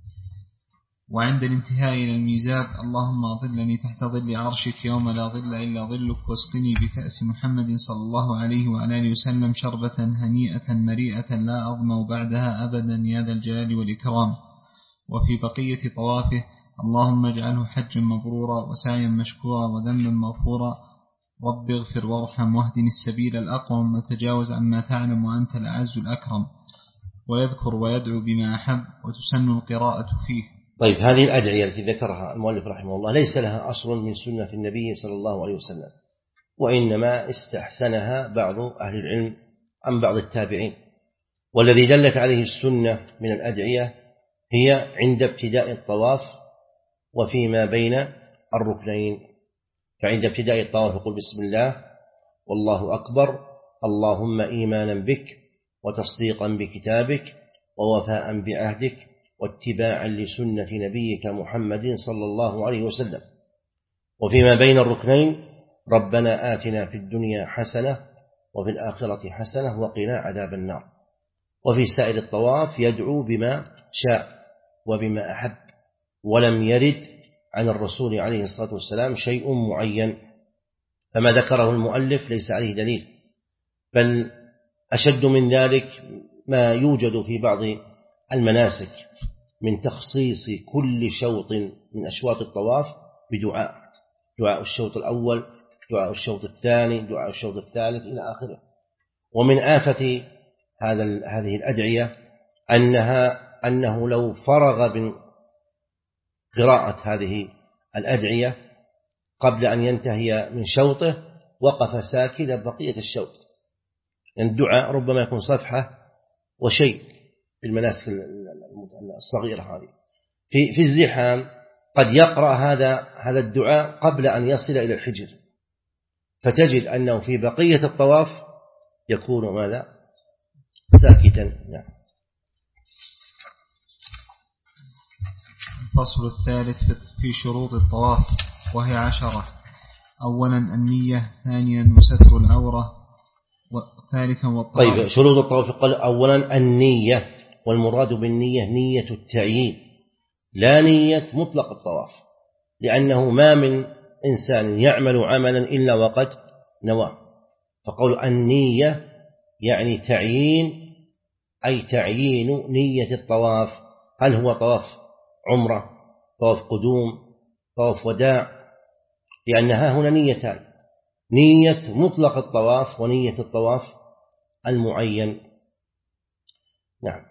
وعند الانتهاء إلى الميزاب اللهم أظلني تحت ظل عرشك يوم لا ظل إلا ظلك واسقني بكأس محمد صلى الله عليه وعلى آله وسلم شربة هنيئة مريئة لا أظمأ بعدها أبدا يا ذا الجلال والإكرام. وفي بقية طوافه اللهم اجعله حجا مبرورا وسعيا مشكورا وذنبا مغفورا رب اغفر وارحم واهدني السبيل الأقوم وتجاوز عما تعلم وأنت الأعز الأكرم. ويذكر ويدعو بما أحب وتسن القراءة فيه. طيب، هذه الأدعية التي ذكرها المؤلف رحمه الله ليس لها أصل من سنة النبي صلى الله عليه وسلم، وإنما استحسنها بعض أهل العلم عن بعض التابعين. والذي دلت عليه السنة من الأدعية هي عند ابتداء الطواف وفيما بين الركنين. فعند ابتداء الطواف يقول بسم الله والله أكبر اللهم إيمانا بك وتصديقا بكتابك ووفاء بعهدك واتباعا لسنة نبيك محمد صلى الله عليه وسلم. وفيما بين الركنين ربنا آتنا في الدنيا حسنة وفي الآخرة حسنة وقنا عذاب النار. وفي سائر الطواف يدعو بما شاء وبما أحب، ولم يرد عن الرسول عليه الصلاة والسلام شيء معين، فما ذكره المؤلف ليس عليه دليل، بل أشد من ذلك ما يوجد في بعض المناسك من تخصيص كل شوط من أشواط الطواف بدعاء، دعاء الشوط الأول، دعاء الشوط الثاني، دعاء الشوط الثالث إلى آخره. ومن آفة هذه الأدعية أنه لو فرغ من قراءة هذه الأدعية قبل أن ينتهي من شوطه وقف ساكنا بقية الشوط، يعني الدعاء ربما يكون صفحة وشيء في المناسك الصغيرة هذه. في الزحام قد يقرأ هذا الدعاء قبل أن يصل إلى الحجر، فتجد أنه في بقية الطواف يكون ماذا؟ ساكتا. نعم. الفصل الثالث في شروط الطواف وهي 10. أولا النية، ثانيا ستر العورة، وثالثا والطهارة. طيب، شروط الطواف قال أولا النية، والمراد بالنية نية التعيين لا نية مطلق الطواف، لأنه ما من إنسان يعمل عملا إلا وقد نوى. فقول النية يعني تعيين، أي تعيين نية الطواف، هل هو طواف عمرة، طواف قدوم، طواف وداع، لأنها هنا نيتان، نية مطلق الطواف ونية الطواف المعين. نعم.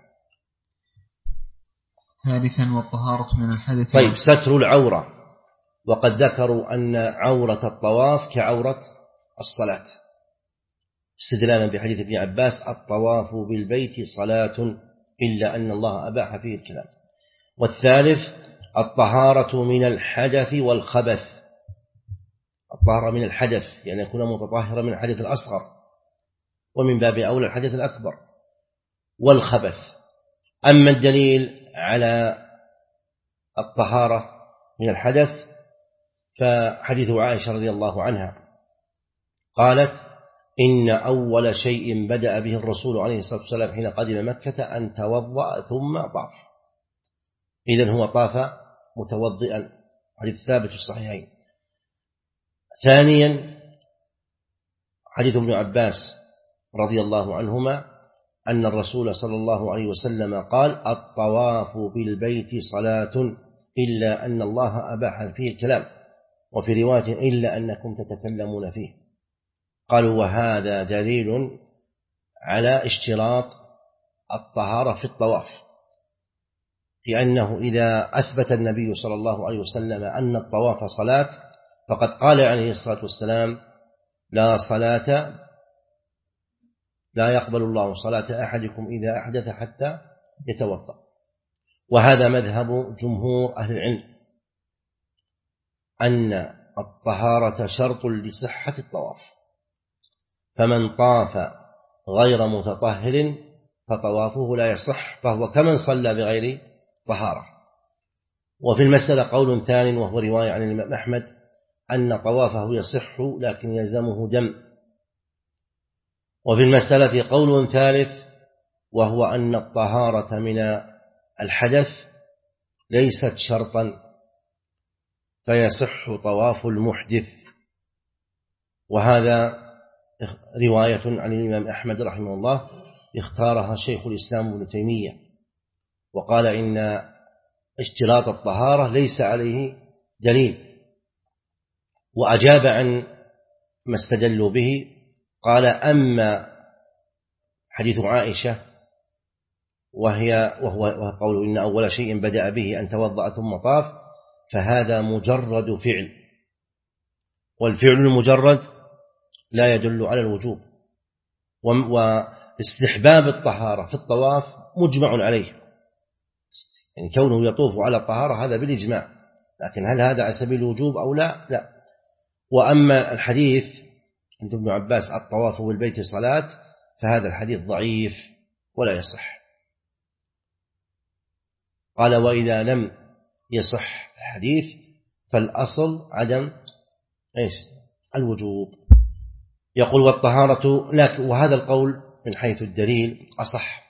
ثالثا والطهارة من الحدث. طيب، ستر العورة، وقد ذكروا أن عورة الطواف كعورة الصلاة، استدلالا بحديث ابن عباس: الطواف بالبيت صلاة إلا أن الله أباح فيه الكلام. والثالث الطهارة من الحدث والخبث. الطهارة من الحدث يعني يكون متطهرا من الحدث الأصغر، ومن باب أولى الحدث الأكبر، والخبث. أما الدليل على الطهارة من الحدث فحديث عائشة رضي الله عنها قالت: إن أول شيء بدأ به الرسول عليه الصلاة والسلام حين قدم مكة أن توضأ ثم طاف. إذن هو طاف متوضئا، حديث ثابت في الصحيحين. ثانيا حديث ابن عباس رضي الله عنهما أن الرسول صلى الله عليه وسلم قال: الطواف بالبيت صلاة إلا أن الله أباح فيه الكلام، وفي رواية إلا أنكم تتكلمون فيه. قالوا: وهذا دليل على اشتراط الطهارة في الطواف، لأنه إذا أثبت النبي صلى الله عليه وسلم أن الطواف صلاة فقد قال عليه الصلاة والسلام: لا صلاة، لا يقبل الله صلاة أحدكم إذا أحدث حتى يتوضأ. وهذا مذهب جمهور أهل العلم، أن الطهارة شرط لصحة الطواف، فمن طاف غير متطهر فطوافه لا يصح، فهو كمن صلى بغير طهارة. وفي المسألة قول ثاني وهو رواية عن الإمام أحمد أن طوافه يصح لكن يلزمه دم. وفي المسألة قول ثالث وهو أن الطهارة من الحدث ليست شرطا فيصح طواف المحدث. وهذا رواية عن الإمام أحمد رحمه الله اختارها شيخ الإسلام ابن تيمية، وقال إن اشتراط الطهارة ليس عليه دليل. وأجاب عن ما استدلوا به قال: أما حديث عائشة وهو قول إن أول شيء بدأ به أن توضأ ثم طاف، فهذا مجرد فعل، والفعل المجرد لا يدل على الوجوب. واستحباب الطهارة في الطواف مجمع عليه، يعني كونه يطوف على الطهارة هذا بالإجماع، لكن هل هذا على سبيل الوجوب أو لا؟ وأما الحديث عند ابن عباس الطواف بالبيت صلاة فهذا الحديث ضعيف ولا يصح. قال: وإذا لم يصح الحديث فالأصل عدم الوجوب. يقول: والطهارة، لكن وهذا القول من حيث الدليل أصح،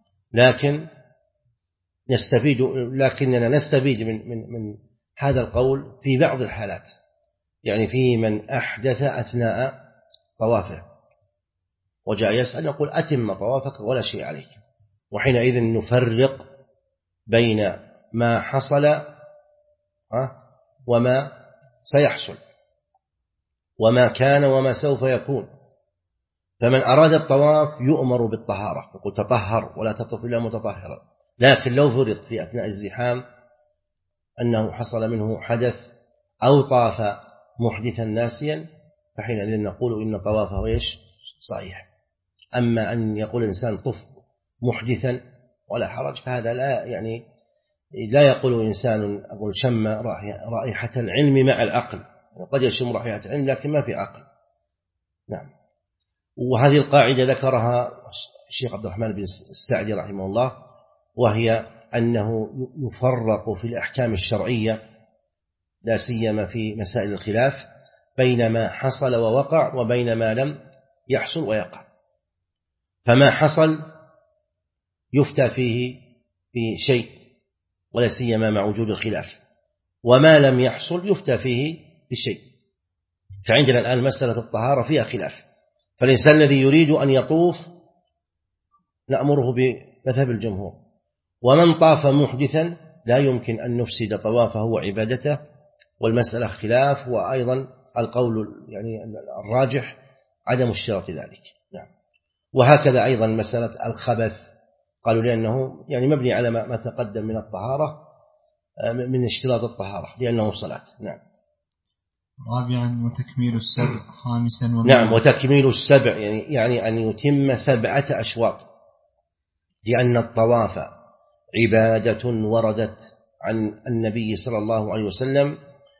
لكننا نستفيد من هذا القول في بعض الحالات، يعني في من أحدث أثناء طوافه وجاء يسأل يقول: أتم طوافك ولا شيء عليك. وحينئذ نفرق بين ما حصل وما سيحصل، وما كان وما سوف يكون. فمن أراد الطواف يؤمر بالطهارة، يقول: تطهر ولا تطف إلا متطهرا. لكن لو فرض في أثناء الزحام أنه حصل منه حدث أو طاف محدثا ناسيا فحينئذ نقول إن طوافه صحيح. أما أن يقول الإنسان طف محدثا ولا حرج فهذا لا يقول إنسان أقول شم رائحة العلم مع العقل، قد يشم رائحة العلم لكن ما في عقل. نعم. وهذه القاعدة ذكرها الشيخ عبد الرحمن بن السعدي رحمه الله، وهي أنه يفرق في الأحكام الشرعية لا سيما في مسائل الخلاف بين ما حصل ووقع وبين ما لم يحصل ويقع. فما حصل يفتى فيه في شيء ولا سيما مع وجود الخلاف، وما لم يحصل يفتى فيه بشيء. فعندنا الآن مسألة الطهارة فيها خلاف، فالإنسان الذي يريد أن يطوف نأمره بمذهب الجمهور، ومن طاف محدثا لا يمكن أن نفسد طوافه وعبادته، والمسألة خلاف. وأيضا القول الراجح عدم اشتراط ذلك. نعم. وهكذا أيضا مسألة الخبث قالوا لأنه مبني على ما تقدم من الطهارة من اشتراط الطهارة لأنه صلاة. نعم. رابعا وتكميل السبع. خامسا نعم، وتكميل السبع يعني أن يتم 7 أشواط، لأن الطواف عبادة وردت عن النبي صلى الله عليه وسلم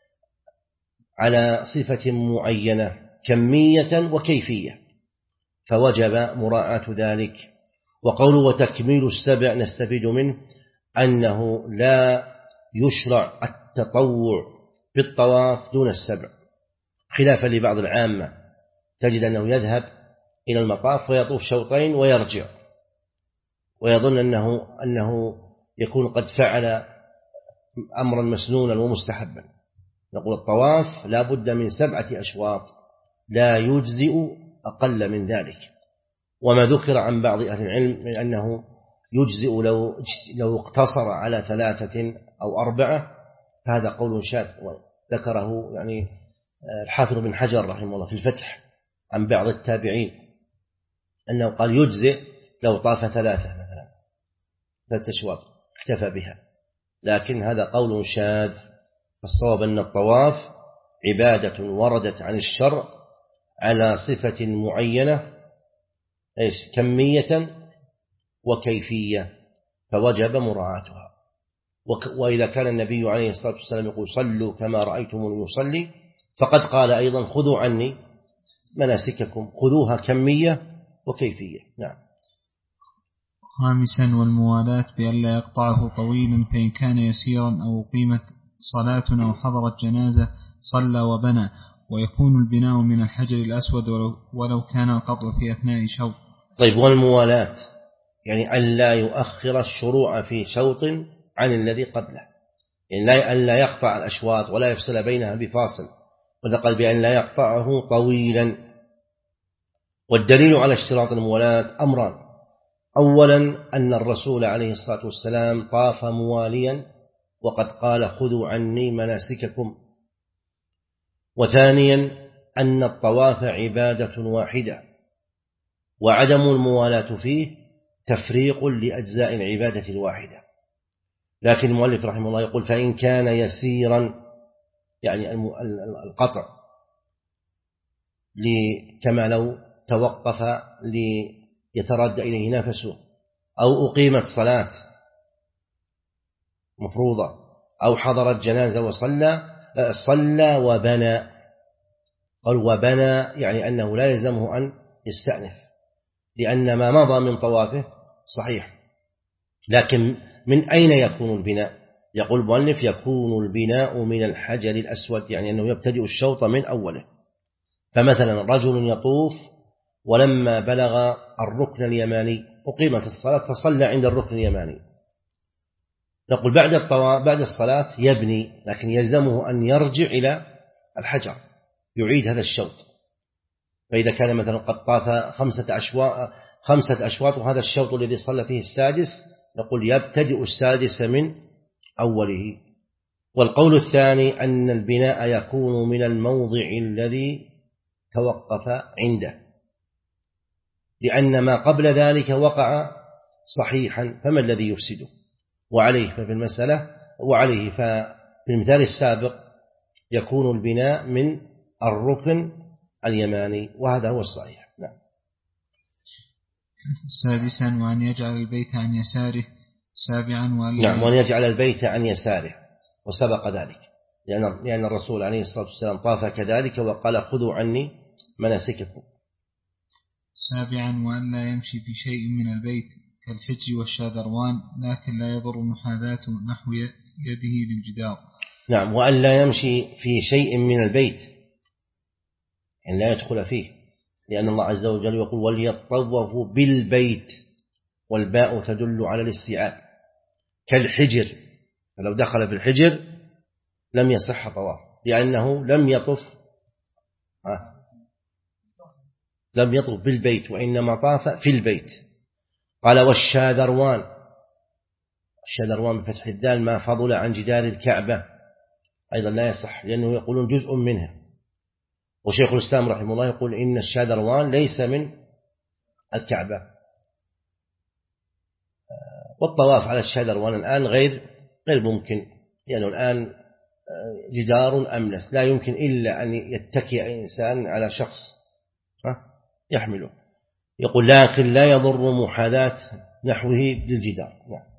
على صفة معينة كمية وكيفية، فوجب مراعاة ذلك. وقوله وتكميل السبع نستفيد منه أنه لا يشرع التطوع بالطواف دون السبع، خلافا لبعض العامة تجد أنه يذهب إلى المطاف ويطوف شوطين ويرجع ويظن أنه يكون قد فعل أمرا مسنونا ومستحبا. نقول الطواف لا بد من 7 أشواط، لا يجزئ أقل من ذلك. وما ذكر عن بعض أهل العلم من أنه يجزئ لو اقتصر على 3 أو 4، فهذا قول شاذ ذكره يعني الحافظ بن حجر رحمه الله في الفتح عن بعض التابعين أنه قال يجزئ لو طاف 3 مثلا 3 أشواط اكتفى بها، لكن هذا قول شاذ. فالصواب أن الطواف عبادة وردت عن الشرع على صفة معينة كمية وكيفية، فوجب مراعاتها. وإذا كان النبي عليه الصلاة والسلام يقول صلوا كما رأيتموني يصلي، فقد قال أيضا خذوا عني مناسككم، خذوها كمية وكيفية. نعم. خامسا والموالاة بأن لا يقطعه طويلا، فإن كان يسيرا أو قيمت صلاة أو حضرت جنازة صلى وبنى، ويكون البناء من الحجر الأسود ولو كان القطع في أثناء شوط. طيب، والموالاة يعني أن لا يؤخر الشروع في شوط عن الذي قبله، يعني أن لا يقطع الأشواط ولا يفصل بينها بفاصل، وذكر بأن لا يقطعه طويلا. والدليل على اشتراط الموالاة أمران: أولا أن الرسول عليه الصلاة والسلام طاف مواليا وقد قال خذوا عني مناسككم. وثانيا أن الطواف عبادة واحدة، وعدم الموالاة فيه تفريق لأجزاء العبادة الواحدة. لكن المؤلف رحمه الله يقول فإن كان يسيرا، يعني القطع كما لو توقف ليتردى إليه نفسه، أو أقيمت صلاة مفروضة، أو حضرت جنازة صلى وبنى. قال وبنى يعني أنه لا يلزمه أن يستأنف، لأن ما مضى من طوافه صحيح. لكن من أين يكون البناء؟ يقول المؤلف يكون البناء من الحجر الأسود، يعني أنه يبتدئ الشوط من أوله. فمثلا رجل يطوف ولما بلغ الركن اليماني أقيمت الصلاة فصلى عند الركن اليماني، نقول بعد الصلاة يبني، لكن يلزمه أن يرجع إلى الحجر يعيد هذا الشوط. فإذا كان مثلا قد طاف 5 أشواط وهذا الشوط الذي صلى فيه السادس، نقول يبتدئ السادس من أوله. والقول الثاني أن البناء يكون من الموضع الذي توقف عنده، لأن ما قبل ذلك وقع صحيحا، فما الذي يفسده؟ وعليه ففي المثال السابق يكون البناء من الركن اليماني، وهذا هو الصحيح. نعم. سادسا وأن يجعل البيت عن يساره. سابعا وأن يجعل البيت عن يساره، وسبق ذلك لأن الرسول عليه الصلاة والسلام طاف كذلك وقال خذوا عني مناسككم. سابعا وأن لا يمشي في شيء من البيت كالحج والشاذروان، لكن لا يضر محاذاته نحو يده للجدار. نعم، وأن لا يمشي في شيء من البيت، يعني لا يدخل فيه، لأن الله عز وجل يقول وليطوفوا بالبيت، والباء تدل على الاستيعاب، كالحجر، فلو دخل في الحجر لم يصح طواف، لأنه لم يطوف بالبيت وإنما طاف في البيت. قال والشاذروان بفتح الدال ما فضل عن جدار الكعبة، أيضا لا يصح، لأنه يقولون جزء منها. وشيخ الإسلام رحمه الله يقول إن الشاذروان ليس من الكعبة. والطواف على الشاذروان الآن غير ممكن، لأنه الآن جدار أملس لا يمكن إلا أن يتكئ إنسان على شخص يحمله. يقول لكن لا يضر محاذاة نحوه للجدار.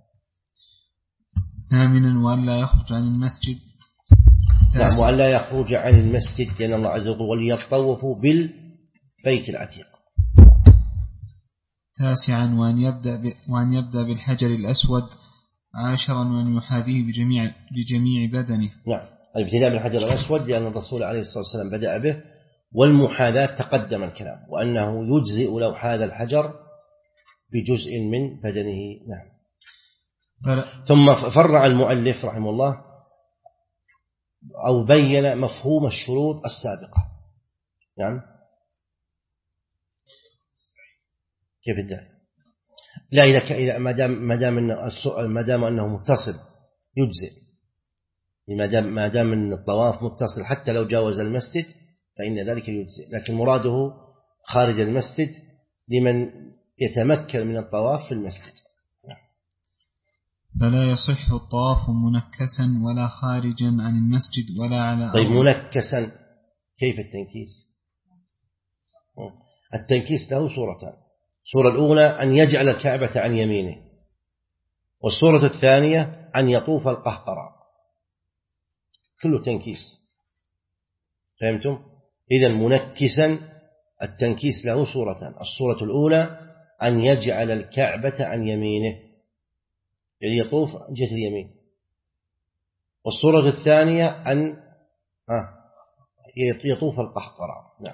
ثامنا وألا يخرج عن المسجد. نعم وألا يخرج عن المسجد لأن الله عز وجل وليطوفوا بالبيت العتيق. تاسعا وأن يبدأ بالحجر الأسود. عاشرا وأن يحاذيه بجميع بدنه. نعم الابتداء بالحجر الأسود لأن الرسول عليه الصلاة والسلام بدأ به، والمحاذاة تقدم الكلام وأنه يجزئ لو حاذ الحجر بجزء من بدنه. نعم. ثم فرع المؤلف رحمه الله أو بين مفهوم الشروط السابقة. نعم كيف الدال؟ لا إذا ما دام أنه متصل يجزئ، ما دام أن الطواف متصل حتى لو جاوز المسجد فإن ذلك يجزئ، لكن مراده خارج المسجد لمن يتمكن من الطواف في المسجد. فلا يصح الطواف منكسا ولا خارجا عن المسجد ولا على طيب منكسا كيف التنكيس؟ التنكيس له صورتان، الصورة الأولى أن يجعل الكعبة عن يمينه، والصورة الثانية أن يطوف القهقرى، كله تنكيس. فهمتم؟ إذن منكسا التنكيس له صورتان، الصورة الأولى أن يجعل الكعبة عن يمينه يعني يطوف جهة اليمين، والصورة الثانية أن يطوف القهقرى. نعم.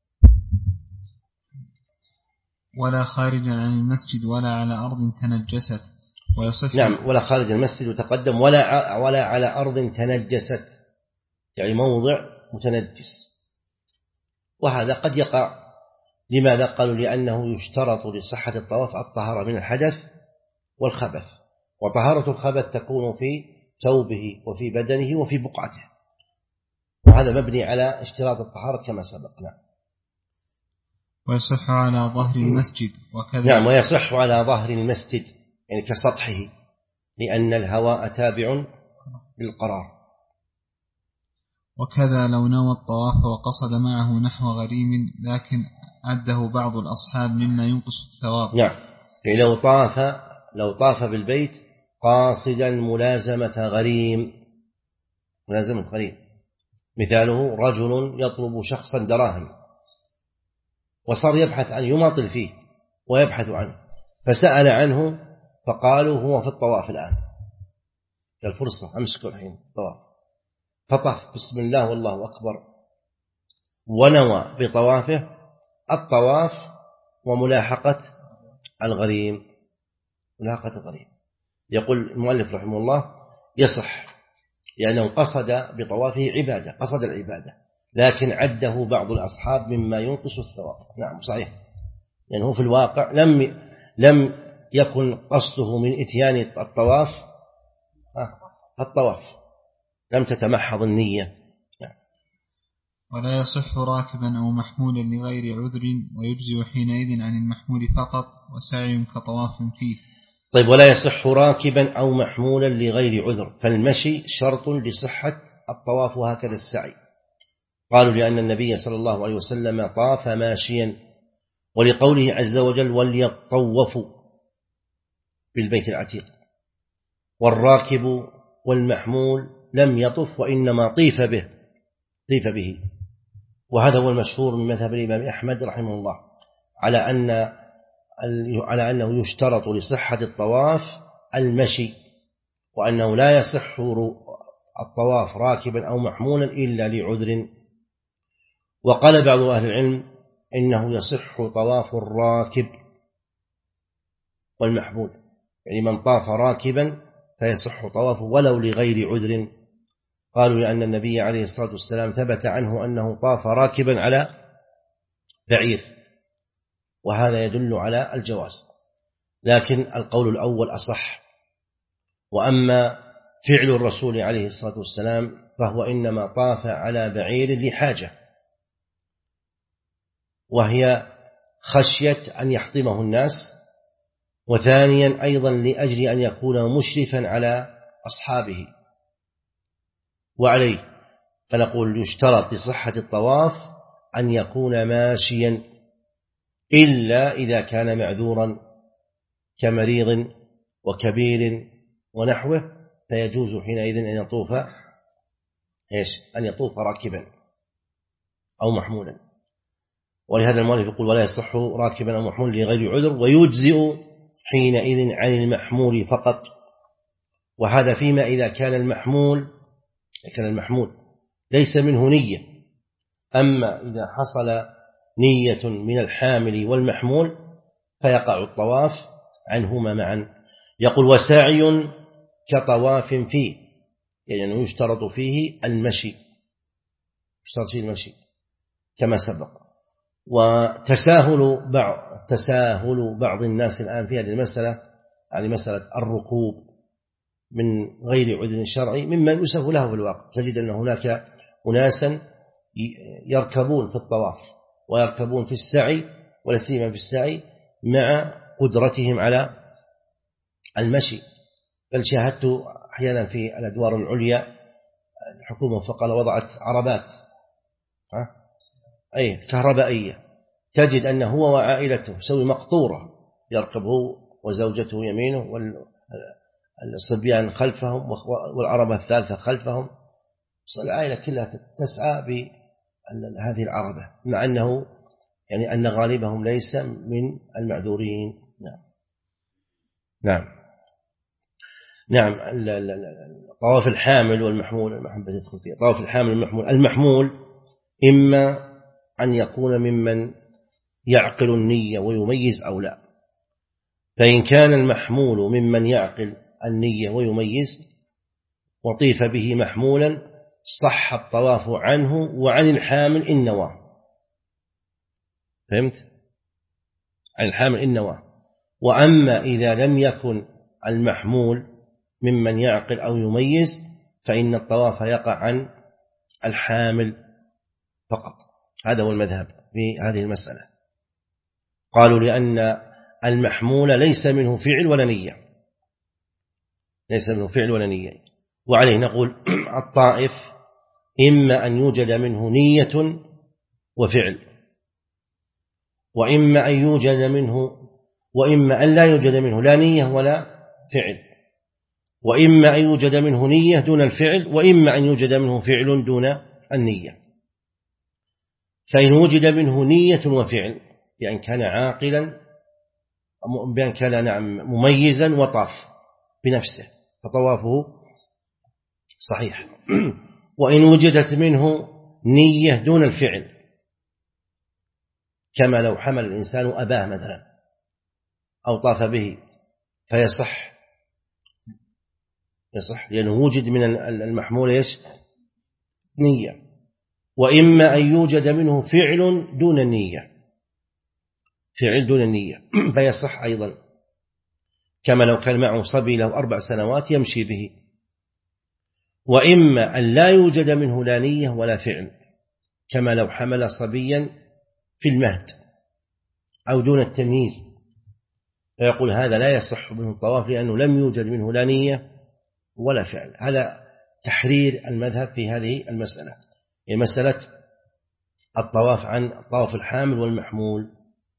ولا خارجا عن المسجد ولا على أرض تنجست ويصح. نعم ولا خارج المسجد وتقدم ولا على أرض تنجست يعني موضع متنجس، وهذا قد يقع. لماذا؟ قالوا لأنه يشترط لصحة الطواف الطهارة من الحدث والخبث، وطهارة الخبث تكون في ثوبه وفي بدنه وفي بقعته، وهذا مبني على اشتراط الطهارة كما سبقنا. ويصح على ظهر المسجد وكذا. نعم ويصح على ظهر المسجد يعني كسطحه، لأن الهواء تابع للقرار. وكذا لو نوى الطواف وقصد معه نحو غريم لكن عده بعض الأصحاب مما ينقص الثواب. نعم يعني لو طاف بالبيت قاصدا ملازمة غريم، مثاله رجل يطلب شخصا دراهم وصار يبحث عنه يماطل فيه ويبحث عنه، فسأل عنه فقالوا هو في الطواف الآن، الفرصة أمسكوا الحين الطواف، فطاف بسم الله والله أكبر ونوى بطوافه الطواف وملاحقة الغريم. يقول المؤلف رحمه الله يصح لأنه قصد بطوافه عبادة، قصد العبادة، لكن عده بعض الأصحاب مما ينقص الثواب. نعم صحيح، يعني هو في الواقع لم يكن قصده من إتيان الطواف لم تتمحض النية. ولا يصح راكبا أو محمولا لغير عذر ويجزي حينئذ عن المحمول فقط وسعي كطواف فيه. طيب ولا يصح راكبا أو محمولا لغير عذر، فالمشي شرط لصحة الطواف وهكذا السعي. قالوا لأن النبي صلى الله عليه وسلم طاف ماشيا، ولقوله عز وجل وليطوفوا بالبيت العتيق، والراكب والمحمول لم يطف وإنما طيف به، وهذا هو المشهور من مذهب الإمام أحمد رحمه الله على أنه يشترط لصحة الطواف المشي، وأنه لا يصح الطواف راكبا أو محمولا إلا لعذر. وقال بعض أهل العلم إنه يصح طواف الراكب والمحمول، يعني من طاف راكبا فيصح طوافه ولو لغير عذر. قالوا لأن النبي عليه الصلاة والسلام ثبت عنه أنه طاف راكبا على بعير، وهذا يدل على الجواز، لكن القول الأول أصح. وأما فعل الرسول عليه الصلاة والسلام فهو إنما طاف على بعير لحاجة، وهي خشية أن يحطمه الناس، وثانيا أيضا لأجل أن يكون مشرفا على أصحابه، وعليه فنقول يشترط لصحة الطواف أن يكون ماشيا إلا إذا كان معذورا كمريض وكبير ونحوه، فيجوز حينئذ أن يطوف راكبا أو محمولا. ولهذا المؤلف يقول ولا يصح راكبا أو محمولا لغير عذر، ويجزئ حينئذ عن المحمول فقط. وهذا فيما إذا كان المحمول ليس منه نية. أما إذا حصل نية من الحامل والمحمول فيقع الطواف عنهما معا. يقول وسعي كطواف فيه، يعني يشترط فيه المشي كما سبق. وتساهل بعض الناس الآن في هذه المسألة، يعني مسألة الركوب من غير عذر شرعي مما يؤسف له في الواقع. تجد أن هناك أناسا يركبون في الطواف ويركبون في السعي، ولا سيما في السعي مع قدرتهم على المشي. بل شاهدت أحيانا في الأدوار العليا الحكومة فقال وضعت عربات كهربائية، تجد أنه هو وعائلته سوي مقطورة، يركبه وزوجته يمينه والصبيان خلفهم والعربة الثالثة خلفهم، العائلة كلها تسعى بهذه العربة، مع أنه يعني أن غالبهم ليس من المعذورين. نعم. طواف الحامل والمحمول، طواف الحامل والمحمول. المحمول إما أن يكون ممن يعقل النية ويميز أو لا. فإن كان المحمول ممن يعقل النية ويميز وطيف به محمولا صح الطواف عنه وعن الحامل إن نوى. فهمت؟ عن الحامل إن نوى. وأما إذا لم يكن المحمول ممن يعقل أو يميز فإن الطواف يقع عن الحامل فقط. هذا هو المذهب في هذه المسألة. قالوا لأن المحمول ليس منه فعل ولا نية. وعليه نقول الطائف إما أن يوجد منه نية وفعل، وإما أن لا يوجد منه لا نية ولا فعل، وإما أن يوجد منه نية دون الفعل، وإما أن يوجد منه فعل دون النية. فإن وجد منه نية وفعل بأن كان عاقلا، بأن كان مميزا وطاف بنفسه فطوافه صحيح. وإن وجدت منه نية دون الفعل كما لو حمل الإنسان أباه مثلا أو طاف به فيصح لأنه وجد من المحمول نية. وإما أن يوجد منه فعل دون النية فيصح أيضا، كما لو كان معه صبي له 4 سنوات يمشي به. وإما أن لا يوجد منه لا نية ولا فعل، كما لو حمل صبيا في المهد أو دون التمييز، فيقول هذا لا يصح منه الطواف لأنه لم يوجد منه لا نية ولا فعل. هذا تحرير المذهب في هذه المسألة، هي مسألة الطواف عن طواف الحامل والمحمول.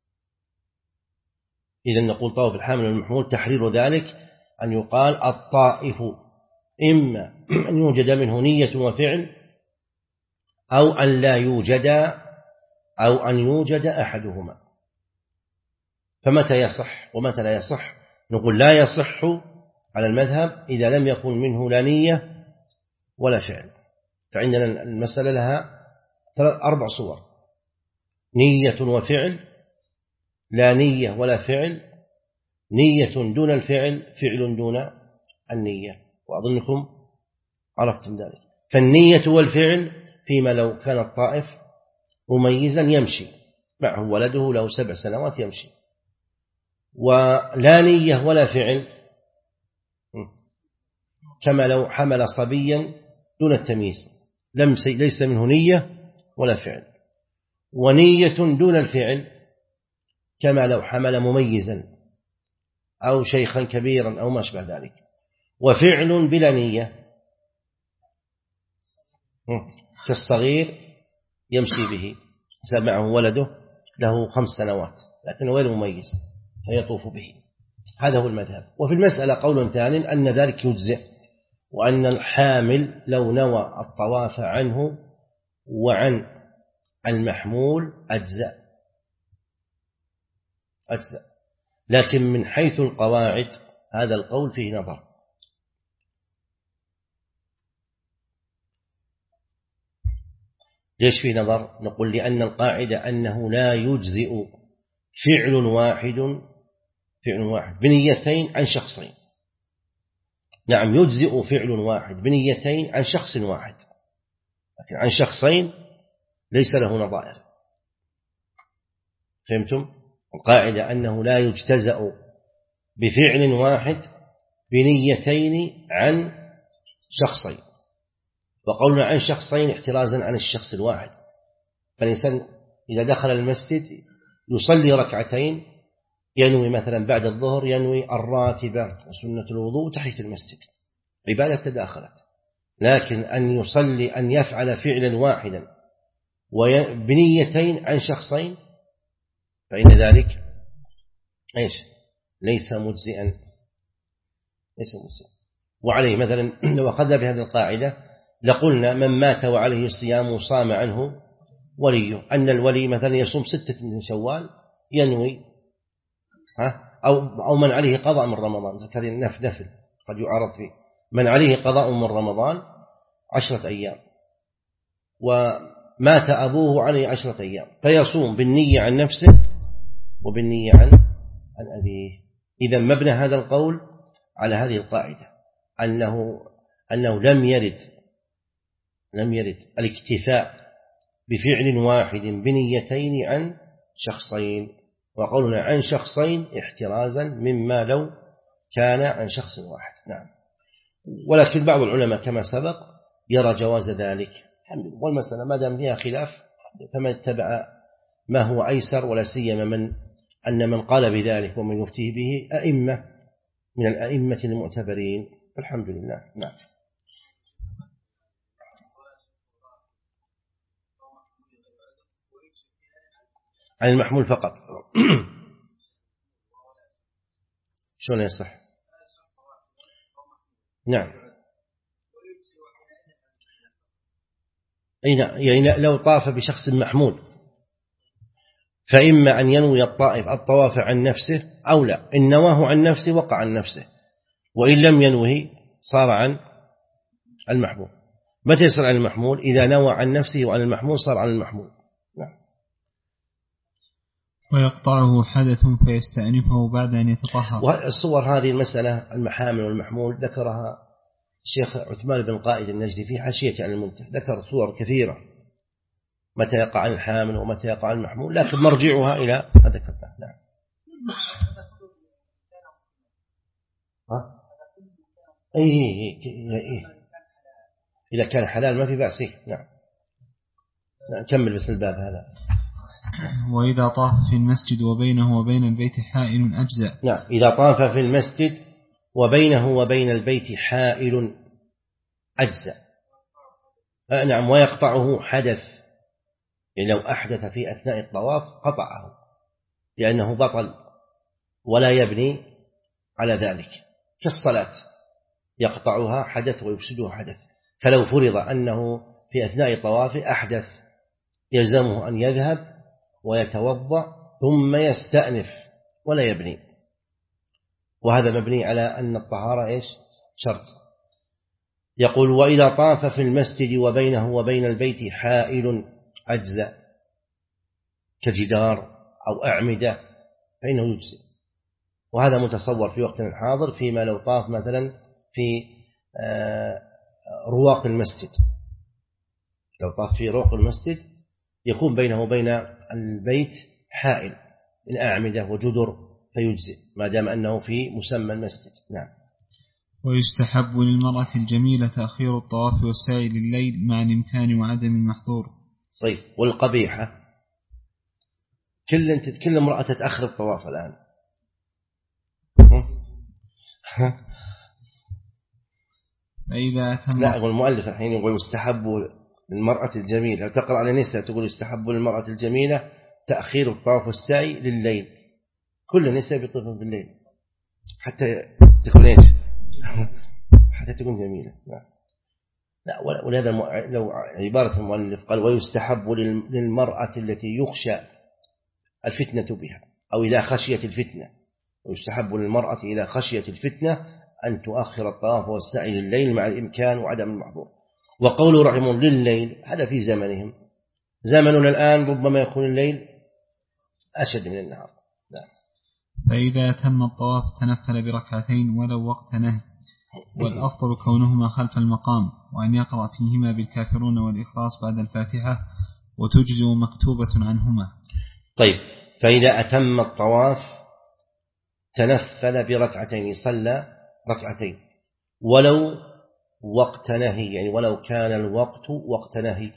إذا نقول طواف الحامل والمحمول تحرير ذلك أن يقال الطائف إما أن يوجد منه نية وفعل أو أن لا يوجد أو أن يوجد أحدهما. فمتى يصح ومتى لا يصح؟ نقول لا يصح على المذهب إذا لم يكن منه لا نية ولا فعل. فعندنا المسألة لها 4 صور: نية وفعل، لا نية ولا فعل، نية دون الفعل، فعل دون النية. وأظنكم عرفتم ذلك. فالنية والفعل فيما لو كان الطائف مميزا يمشي معه ولده له 7 سنوات يمشي. ولا نية ولا فعل كما لو حمل صبيا دون التمييز ليس منه نية ولا فعل. ونية دون الفعل كما لو حمل مميزا أو شيخا كبيرا أو ما شبه ذلك. وفعل بلا نية كالصغير يمشي به، معه ولده له 5 سنوات لكنه غير مميز فيطوف به. هذا هو المذهب. وفي المسألة قول ثاني أن ذلك يجزئ، وأن الحامل لو نوى الطواف عنه وعن المحمول أجزأ. لكن من حيث القواعد هذا القول فيه نظر. ليش فيه نظر؟ نقول لأن القاعدة أنه لا يجزئ فعل واحد بنيتين عن شخصين. نعم يجزئ فعل واحد بنيتين عن شخص واحد، لكن عن شخصين ليس له نظائر. فهمتم؟ القاعدة أنه لا يجتزأ بفعل واحد بنيتين عن شخصين، وقولنا عن شخصين احترازا عن الشخص الواحد. فالإنسان إذا دخل المسجد يصلي ركعتين، ينوي مثلا بعد الظهر ينوي الراتبة وسنة الوضوء تحية المسجد، عبادة تداخلت. لكن أن يصلي أن يفعل فعلا واحدا بنيتين عن شخصين فإن ذلك ليس مجزئا. وعليه مثلا لو أخذنا بهذه القاعدة لقلنا من مات وعليه الصيام صام عنه وليه، أن الولي مثلا يصوم 6 من شوال ينوي، أو من عليه قضاء من رمضان، نفل قد يعرض فيه من عليه قضاء من رمضان 10 أيام ومات أبوه عليه 10 أيام، فيصوم بالنية عن نفسه وبالنية عن أبيه. إذا مبنى هذا القول على هذه القاعدة أنه لم يرد الاكتفاء بفعل واحد بنيتين عن شخصين، وقولنا عن شخصين احترازا مما لو كان عن شخص واحد. نعم. ولكن بعض العلماء كما سبق يرى جواز ذلك، والمسألة ما دام فيها خلاف فمن اتبع ما هو أيسر، ولا سيما من قال بذلك ومن يفتيه به أئمة من الأئمة المعتبرين، الحمد لله. نعم. عن المحمول فقط. شلون يصح؟ نعم. يعني لو طاف بشخص محمول فإما أن ينوي الطواف عن نفسه أو لا، إن نواه عن نفسه وقع عن نفسه، وإن لم ينوه صار عن المحمول. متى يصير عن المحمول؟ إذا نوى عن نفسه وعن المحمول صار عن المحمول. نعم. ويقطعه حدث فيستأنفه بعد أن يتطهر. والصور هذه المسألة المحامل والمحمول ذكرها الشيخ عثمان بن قائد النجدي في حاشية على المنتهى، ذكر صور كثيرة متى يقع عن الحامل ومتى يقع عن المحمول، لكن مرجعها إلى هذا الكلام. نعم. إذا كان حلال ما في بأس. نعم. نكمل بس الباب هذا. وإذا طاف في المسجد وبينه وبين البيت حائل أجزأ. نعم. إذا طاف في المسجد وبينه وبين البيت حائل أجزأ. نعم. ويقطعه حدث، يعني لو أحدث في أثناء الطواف قطعه لأنه بطل ولا يبني على ذلك، كالصلاة يقطعها حدث ويفسدها حدث. فلو فرض أنه في أثناء الطواف أحدث يلزمه أن يذهب ويتوضأ ثم يستأنف ولا يبني، وهذا مبني على أن الطهارة شرط. يقول وإذا طاف في المسجد وبينه وبين البيت حائل أجزاء كجدار أو أعمدة فإنه يجزئ. وهذا متصور في وقتنا الحاضر فيما لو طاف مثلا في رواق المسجد، لو طاف في رواق المسجد يكون بينه وبين البيت حائل من أعمدة وجدر فيجزئ ما دام أنه في مسمى المسجد. نعم. ويستحب للمرأة الجميلة تأخير الطواف والسعي لليل مع الإمكان وعدم المحظور. طيب. والقبيحة كل امرأة تتأخر الطواف الآن. فإذا أتم. لا، يقول المؤلف الحين يقول يستحب للمرأة الجميلة. لو تقرأ على نساء تقول يستحب للمرأة الجميلة تأخير الطواف والسعي لليل. كل النساء بيطوفن بالليل حتى تكون ايش حتى تكون جميلة. لا ولهذا لو عبارة المؤلف قال ويستحب للمرأة التي يخشى الفتنة بها أو إذا خشيت الفتنة، ويستحب للمرأة إذا خشيت الفتنة أن تؤخر الطواف والسعي لليل مع الإمكان وعدم المحظور. وقوله رحمه لليل هذا في زمنهم. زمننا الآن ربما يكون الليل أشد من النهار. فإذا تم الطواف تنفل بركعتين ولو وقت نهي، والأفضل كونهما خلف المقام، وأن يقرأ فيهما بالكافرون والإخلاص بعد الفاتحة، وتجزئ مكتوبة عنهما. طيب، فإذا أتم الطواف تنفل بركعتين، صلى ركعتين ولو وقت نهي، يعني ولو كان الوقت وقت نهي،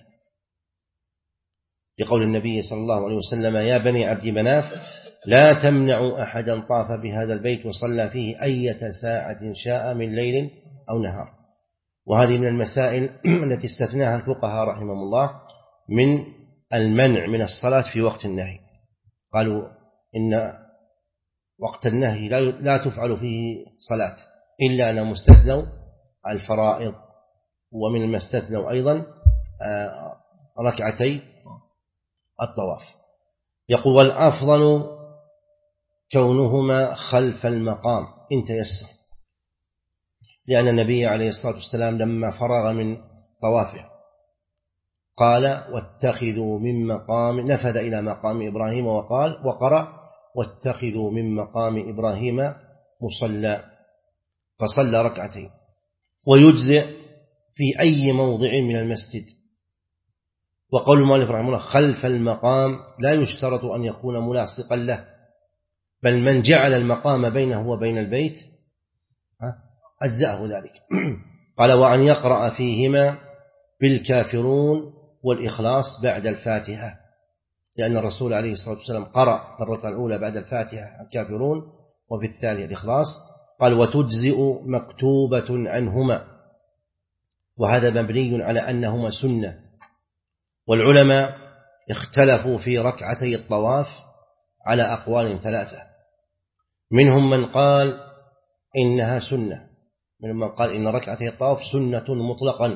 لقول النبي صلى الله عليه وسلم يا بني عبد مناف لا تمنعوا أحدا طاف بهذا البيت وصلى فيه أية ساعة شاء من ليل أو نهار. وهذه من المسائل التي استثناها الفقهاء رحمهم الله من المنع من الصلاة في وقت النهي. قالوا إن وقت النهي لا تفعل فيه صلاة إلا أن مستثنوا الفرائض، ومن المستثنوا أيضا ركعتي الطواف. يقول والأفضل كونهما خلف المقام إن تيسر، لأن النبي عليه الصلاة والسلام لما فرغ من طوافه قال واتخذوا من مقام، نفذ إلى مقام إبراهيم وقال وقرأ واتخذوا من مقام إبراهيم مصلى، فصلى ركعتين. ويجزئ في أي موضع من المسجد. وقول المؤلف رحمه الله خلف المقام لا يشترط أن يكون ملاصقا له، بل من جعل المقام بينه وبين البيت أجزأه ذلك. قال وأن يقرأ فيهما بالكافرون والإخلاص بعد الفاتحة، لأن الرسول عليه الصلاة والسلام قرأ في الركعة الأولى بعد الفاتحة الكافرون وفي الثانية الإخلاص. قال وتجزئ مكتوبة عنهما، وهذا مبني على أنهما سنة. والعلماء اختلفوا في ركعتي الطواف على أقوال ثلاثة. منهم من قال إنها سنة، منهم من قال إن ركعتي الطواف سنة مطلقا،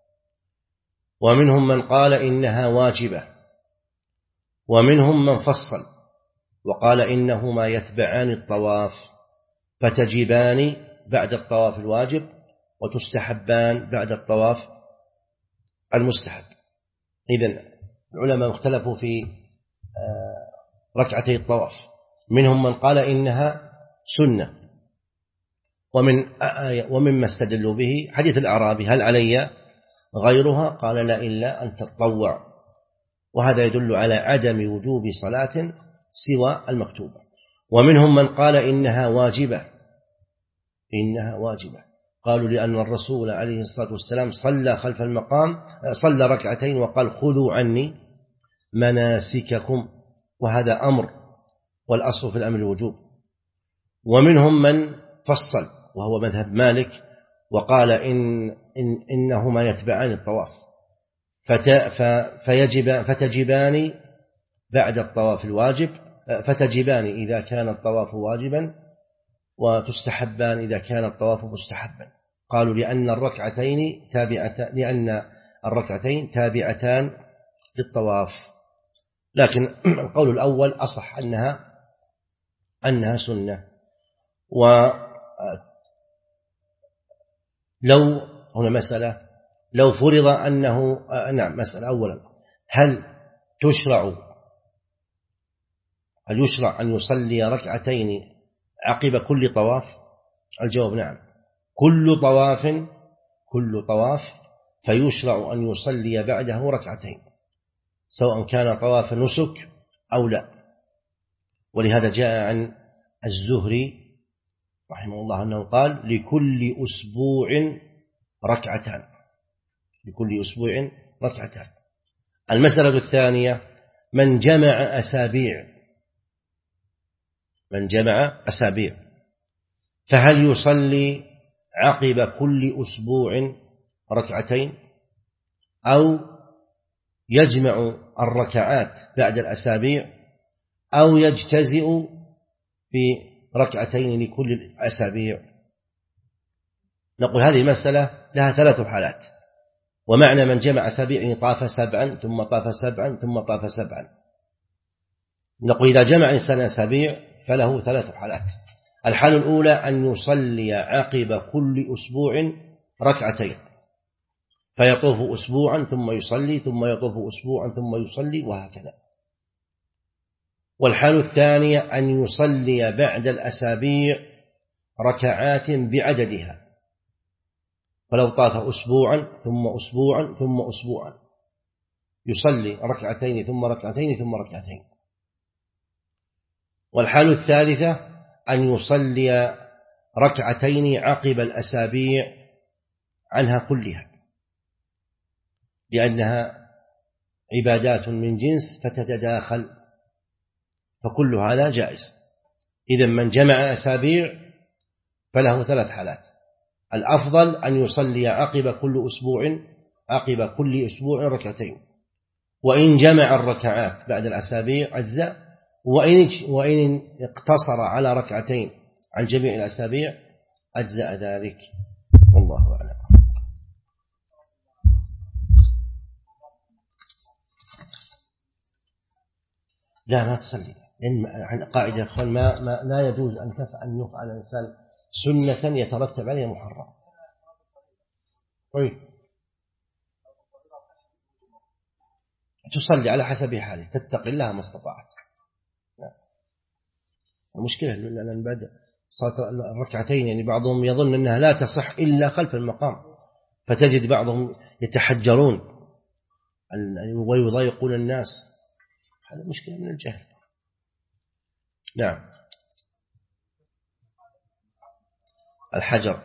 ومنهم من قال إنها واجبة، ومنهم من فصل وقال إنهما يتبعان الطواف فتجبان بعد الطواف الواجب وتستحبان بعد الطواف المستحب. إذن العلماء اختلفوا في ركعتي الطواف. منهم من قال إنها سنة، ومما استدلوا به حديث الأعرابي هل علي غيرها؟ قال لا إلا أن تتطوع، وهذا يدل على عدم وجوب صلاة سوى المكتوبة. ومنهم من قال إنها واجبة، إنها واجبة، قالوا لأن الرسول عليه الصلاة والسلام صلى خلف المقام، صلى ركعتين وقال خذوا عني مناسككم، وهذا أمر والأصل في الأمر الوجوب. ومنهم من فصل وهو مذهب مالك وقال إنهما يتبعان الطواف فتجبان بعد الطواف الواجب، فتجبان إذا كان الطواف واجبا، وتستحبان إذا كان الطواف مستحبا. قالوا لأن الركعتين تابعتان للطواف. لكن القول الأول أصح أنها سنة. ولو هنا مسألة لو فرض أنه مسألة أولا هل يشرع أن يصلي ركعتين عقب كل طواف؟ الجواب نعم، كل طواف فيشرع أن يصلي بعده ركعتين سواء كان طواف نسك أو لا. ولهذا جاء عن الزهري رحمه الله أنه قال لكل أسبوع ركعتان، لكل أسبوع ركعتان. المسألة الثانية من جمع أسابيع فهل يصلي عقب كل أسبوع ركعتين أو يجمع الركعات بعد الأسابيع أو يجتزئ بركعتين لكل الأسابيع. نقول هذه مسألة لها 3 حالات، ومعنى من جمع أسابيع طاف 7 ثم طاف 7 ثم طاف 7. نقول إذا جمع إنسان أسابيع فله 3 حالات. الحالة الأولى أن يصلي عقب كل أسبوع ركعتين، فيطوف أسبوعا ثم يصلي ثم يطوف أسبوعا ثم يصلي وهكذا. والحالة الثانية أن يصلي بعد الأسابيع ركعات بعددها، فلو طاف أسبوعا ثم أسبوعا ثم أسبوعا يصلي ركعتين ثم ركعتين ثم ركعتين. والحالة الثالثة أن يصلي ركعتين عقب الأسابيع عنها كلها، لأنها عبادات من جنس فتتداخل، فكل هذا جائز. إذا من جمع أسابيع فله 3 حالات. الأفضل أن يصلي عقب كل أسبوع ركعتين، وإن جمع الركعات بعد الأسابيع أجزاء، وإن اقتصر على ركعتين عن جميع الأسابيع أجزاء ذلك، والله أعلم. لا ما تصلي، لأن قاعدة يا أخوان ما لا يجوز أن يفعل الإنسان سنة يترتب عليها محرم. تصلي على حسب حاله، تتقي الله ما استطعت. المشكلة لأن بعد صلاة الركعتين يعني بعضهم يظن أنها لا تصح إلا خلف المقام، فتجد بعضهم يتحجرون ويضايقون الناس. هذا مشكلة من الجهل. نعم. الحجر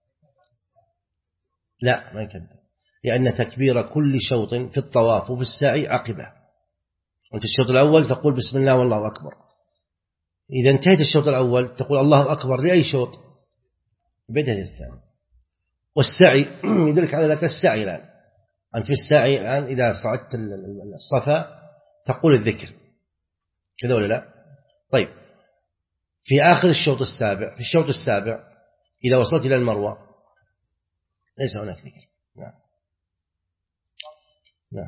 لا ما يكبر، لأن تكبير كل شوط في الطواف وفي السعي عقبه. أنت الشوط الأول تقول بسم الله والله أكبر، إذا انتهيت الشوط الأول تقول الله أكبر لأي شوط؟ بدأ الثاني. والسعي يدلك على ذلك السعي الآن، أنت في السعي الآن إذا صعدت الصفا تقول الذكر كذا ولا لا؟ طيب في آخر الشوط السابع، في الشوط السابع إذا وصلت إلى المروة ليس هناك ذكر. نعم. نعم.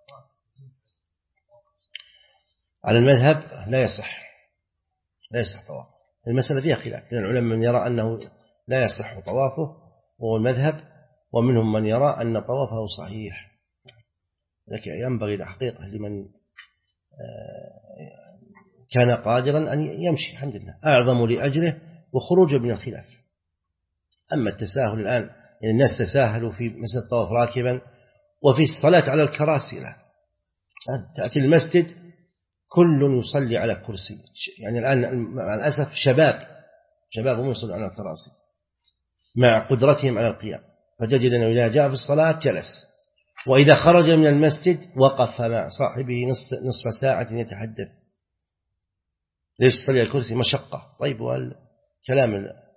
على المذهب لا يصح طواف. المسألة فيها خلاف، لأن العلماء من يرى أنه لا يصح طوافه وهو المذهب، ومنهم من يرى أن طوافه صحيح. لكن ينبغي الحقيقة لمن كان قادرا أن يمشي، الحمد لله أعظم لأجله وخروجه من الخلاف. أما التساهل الآن يعني الناس تساهلوا في مسجد الطواف راكبا وفي الصلاة على الكراسي. لا تأتي المسجد كل يصلي على كرسي، يعني الآن مع الأسف شباب يصلون على الكراسي مع قدرتهم على القيام، فتجد أنه إذا جاء في الصلاة جلس، وإذا خرج من المسجد وقف مع صاحبه نصف ساعة يتحدث. ليش تصلي على الكرسي؟ مشقة. طيب والكلام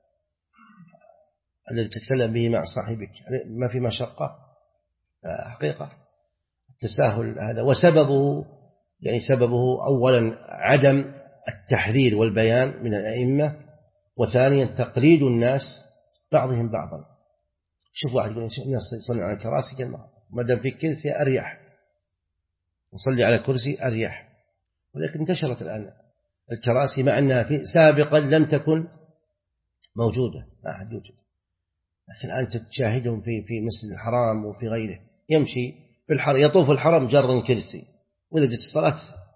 الذي تتكلم به مع صاحبك ما في مشقة؟ حقيقة التساهل هذا، وسببه سببه أولا عدم التحذير والبيان من الأئمة، وثانيا تقليد الناس بعضهم بعضا. شوف واحد يقول الناس يصلي على الكراسي كلمة، ما دام في كرسي أريح، نصلي على كرسي أريح. ولكن انتشرت الآن الكراسي مع أنها سابقا لم تكن موجودة، ما أحد يوجد، لكن الآن تشاهدهم في مسجد الحرام وفي غيره، يمشي في الحرم يطوف الحرم جر كرسي، وإذا جت الصلاة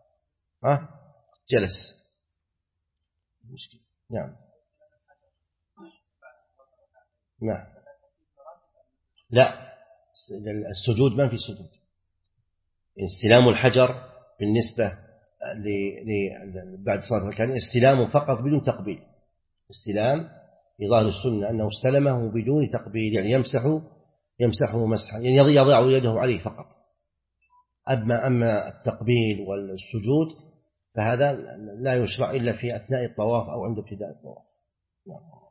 جلس. مشكلة. نعم. نعم. لا السجود ما في سجود. استلام الحجر بالنسبة بعد صلاة الركعتين استلام فقط بدون تقبيل. استلام يظهر السنة أنه استلمه بدون تقبيل، يعني يمسحه مسحا، يعني يضع يده عليه فقط. أما التقبيل والسجود فهذا لا يشرع إلا في أثناء الطواف أو عند ابتداء الطواف.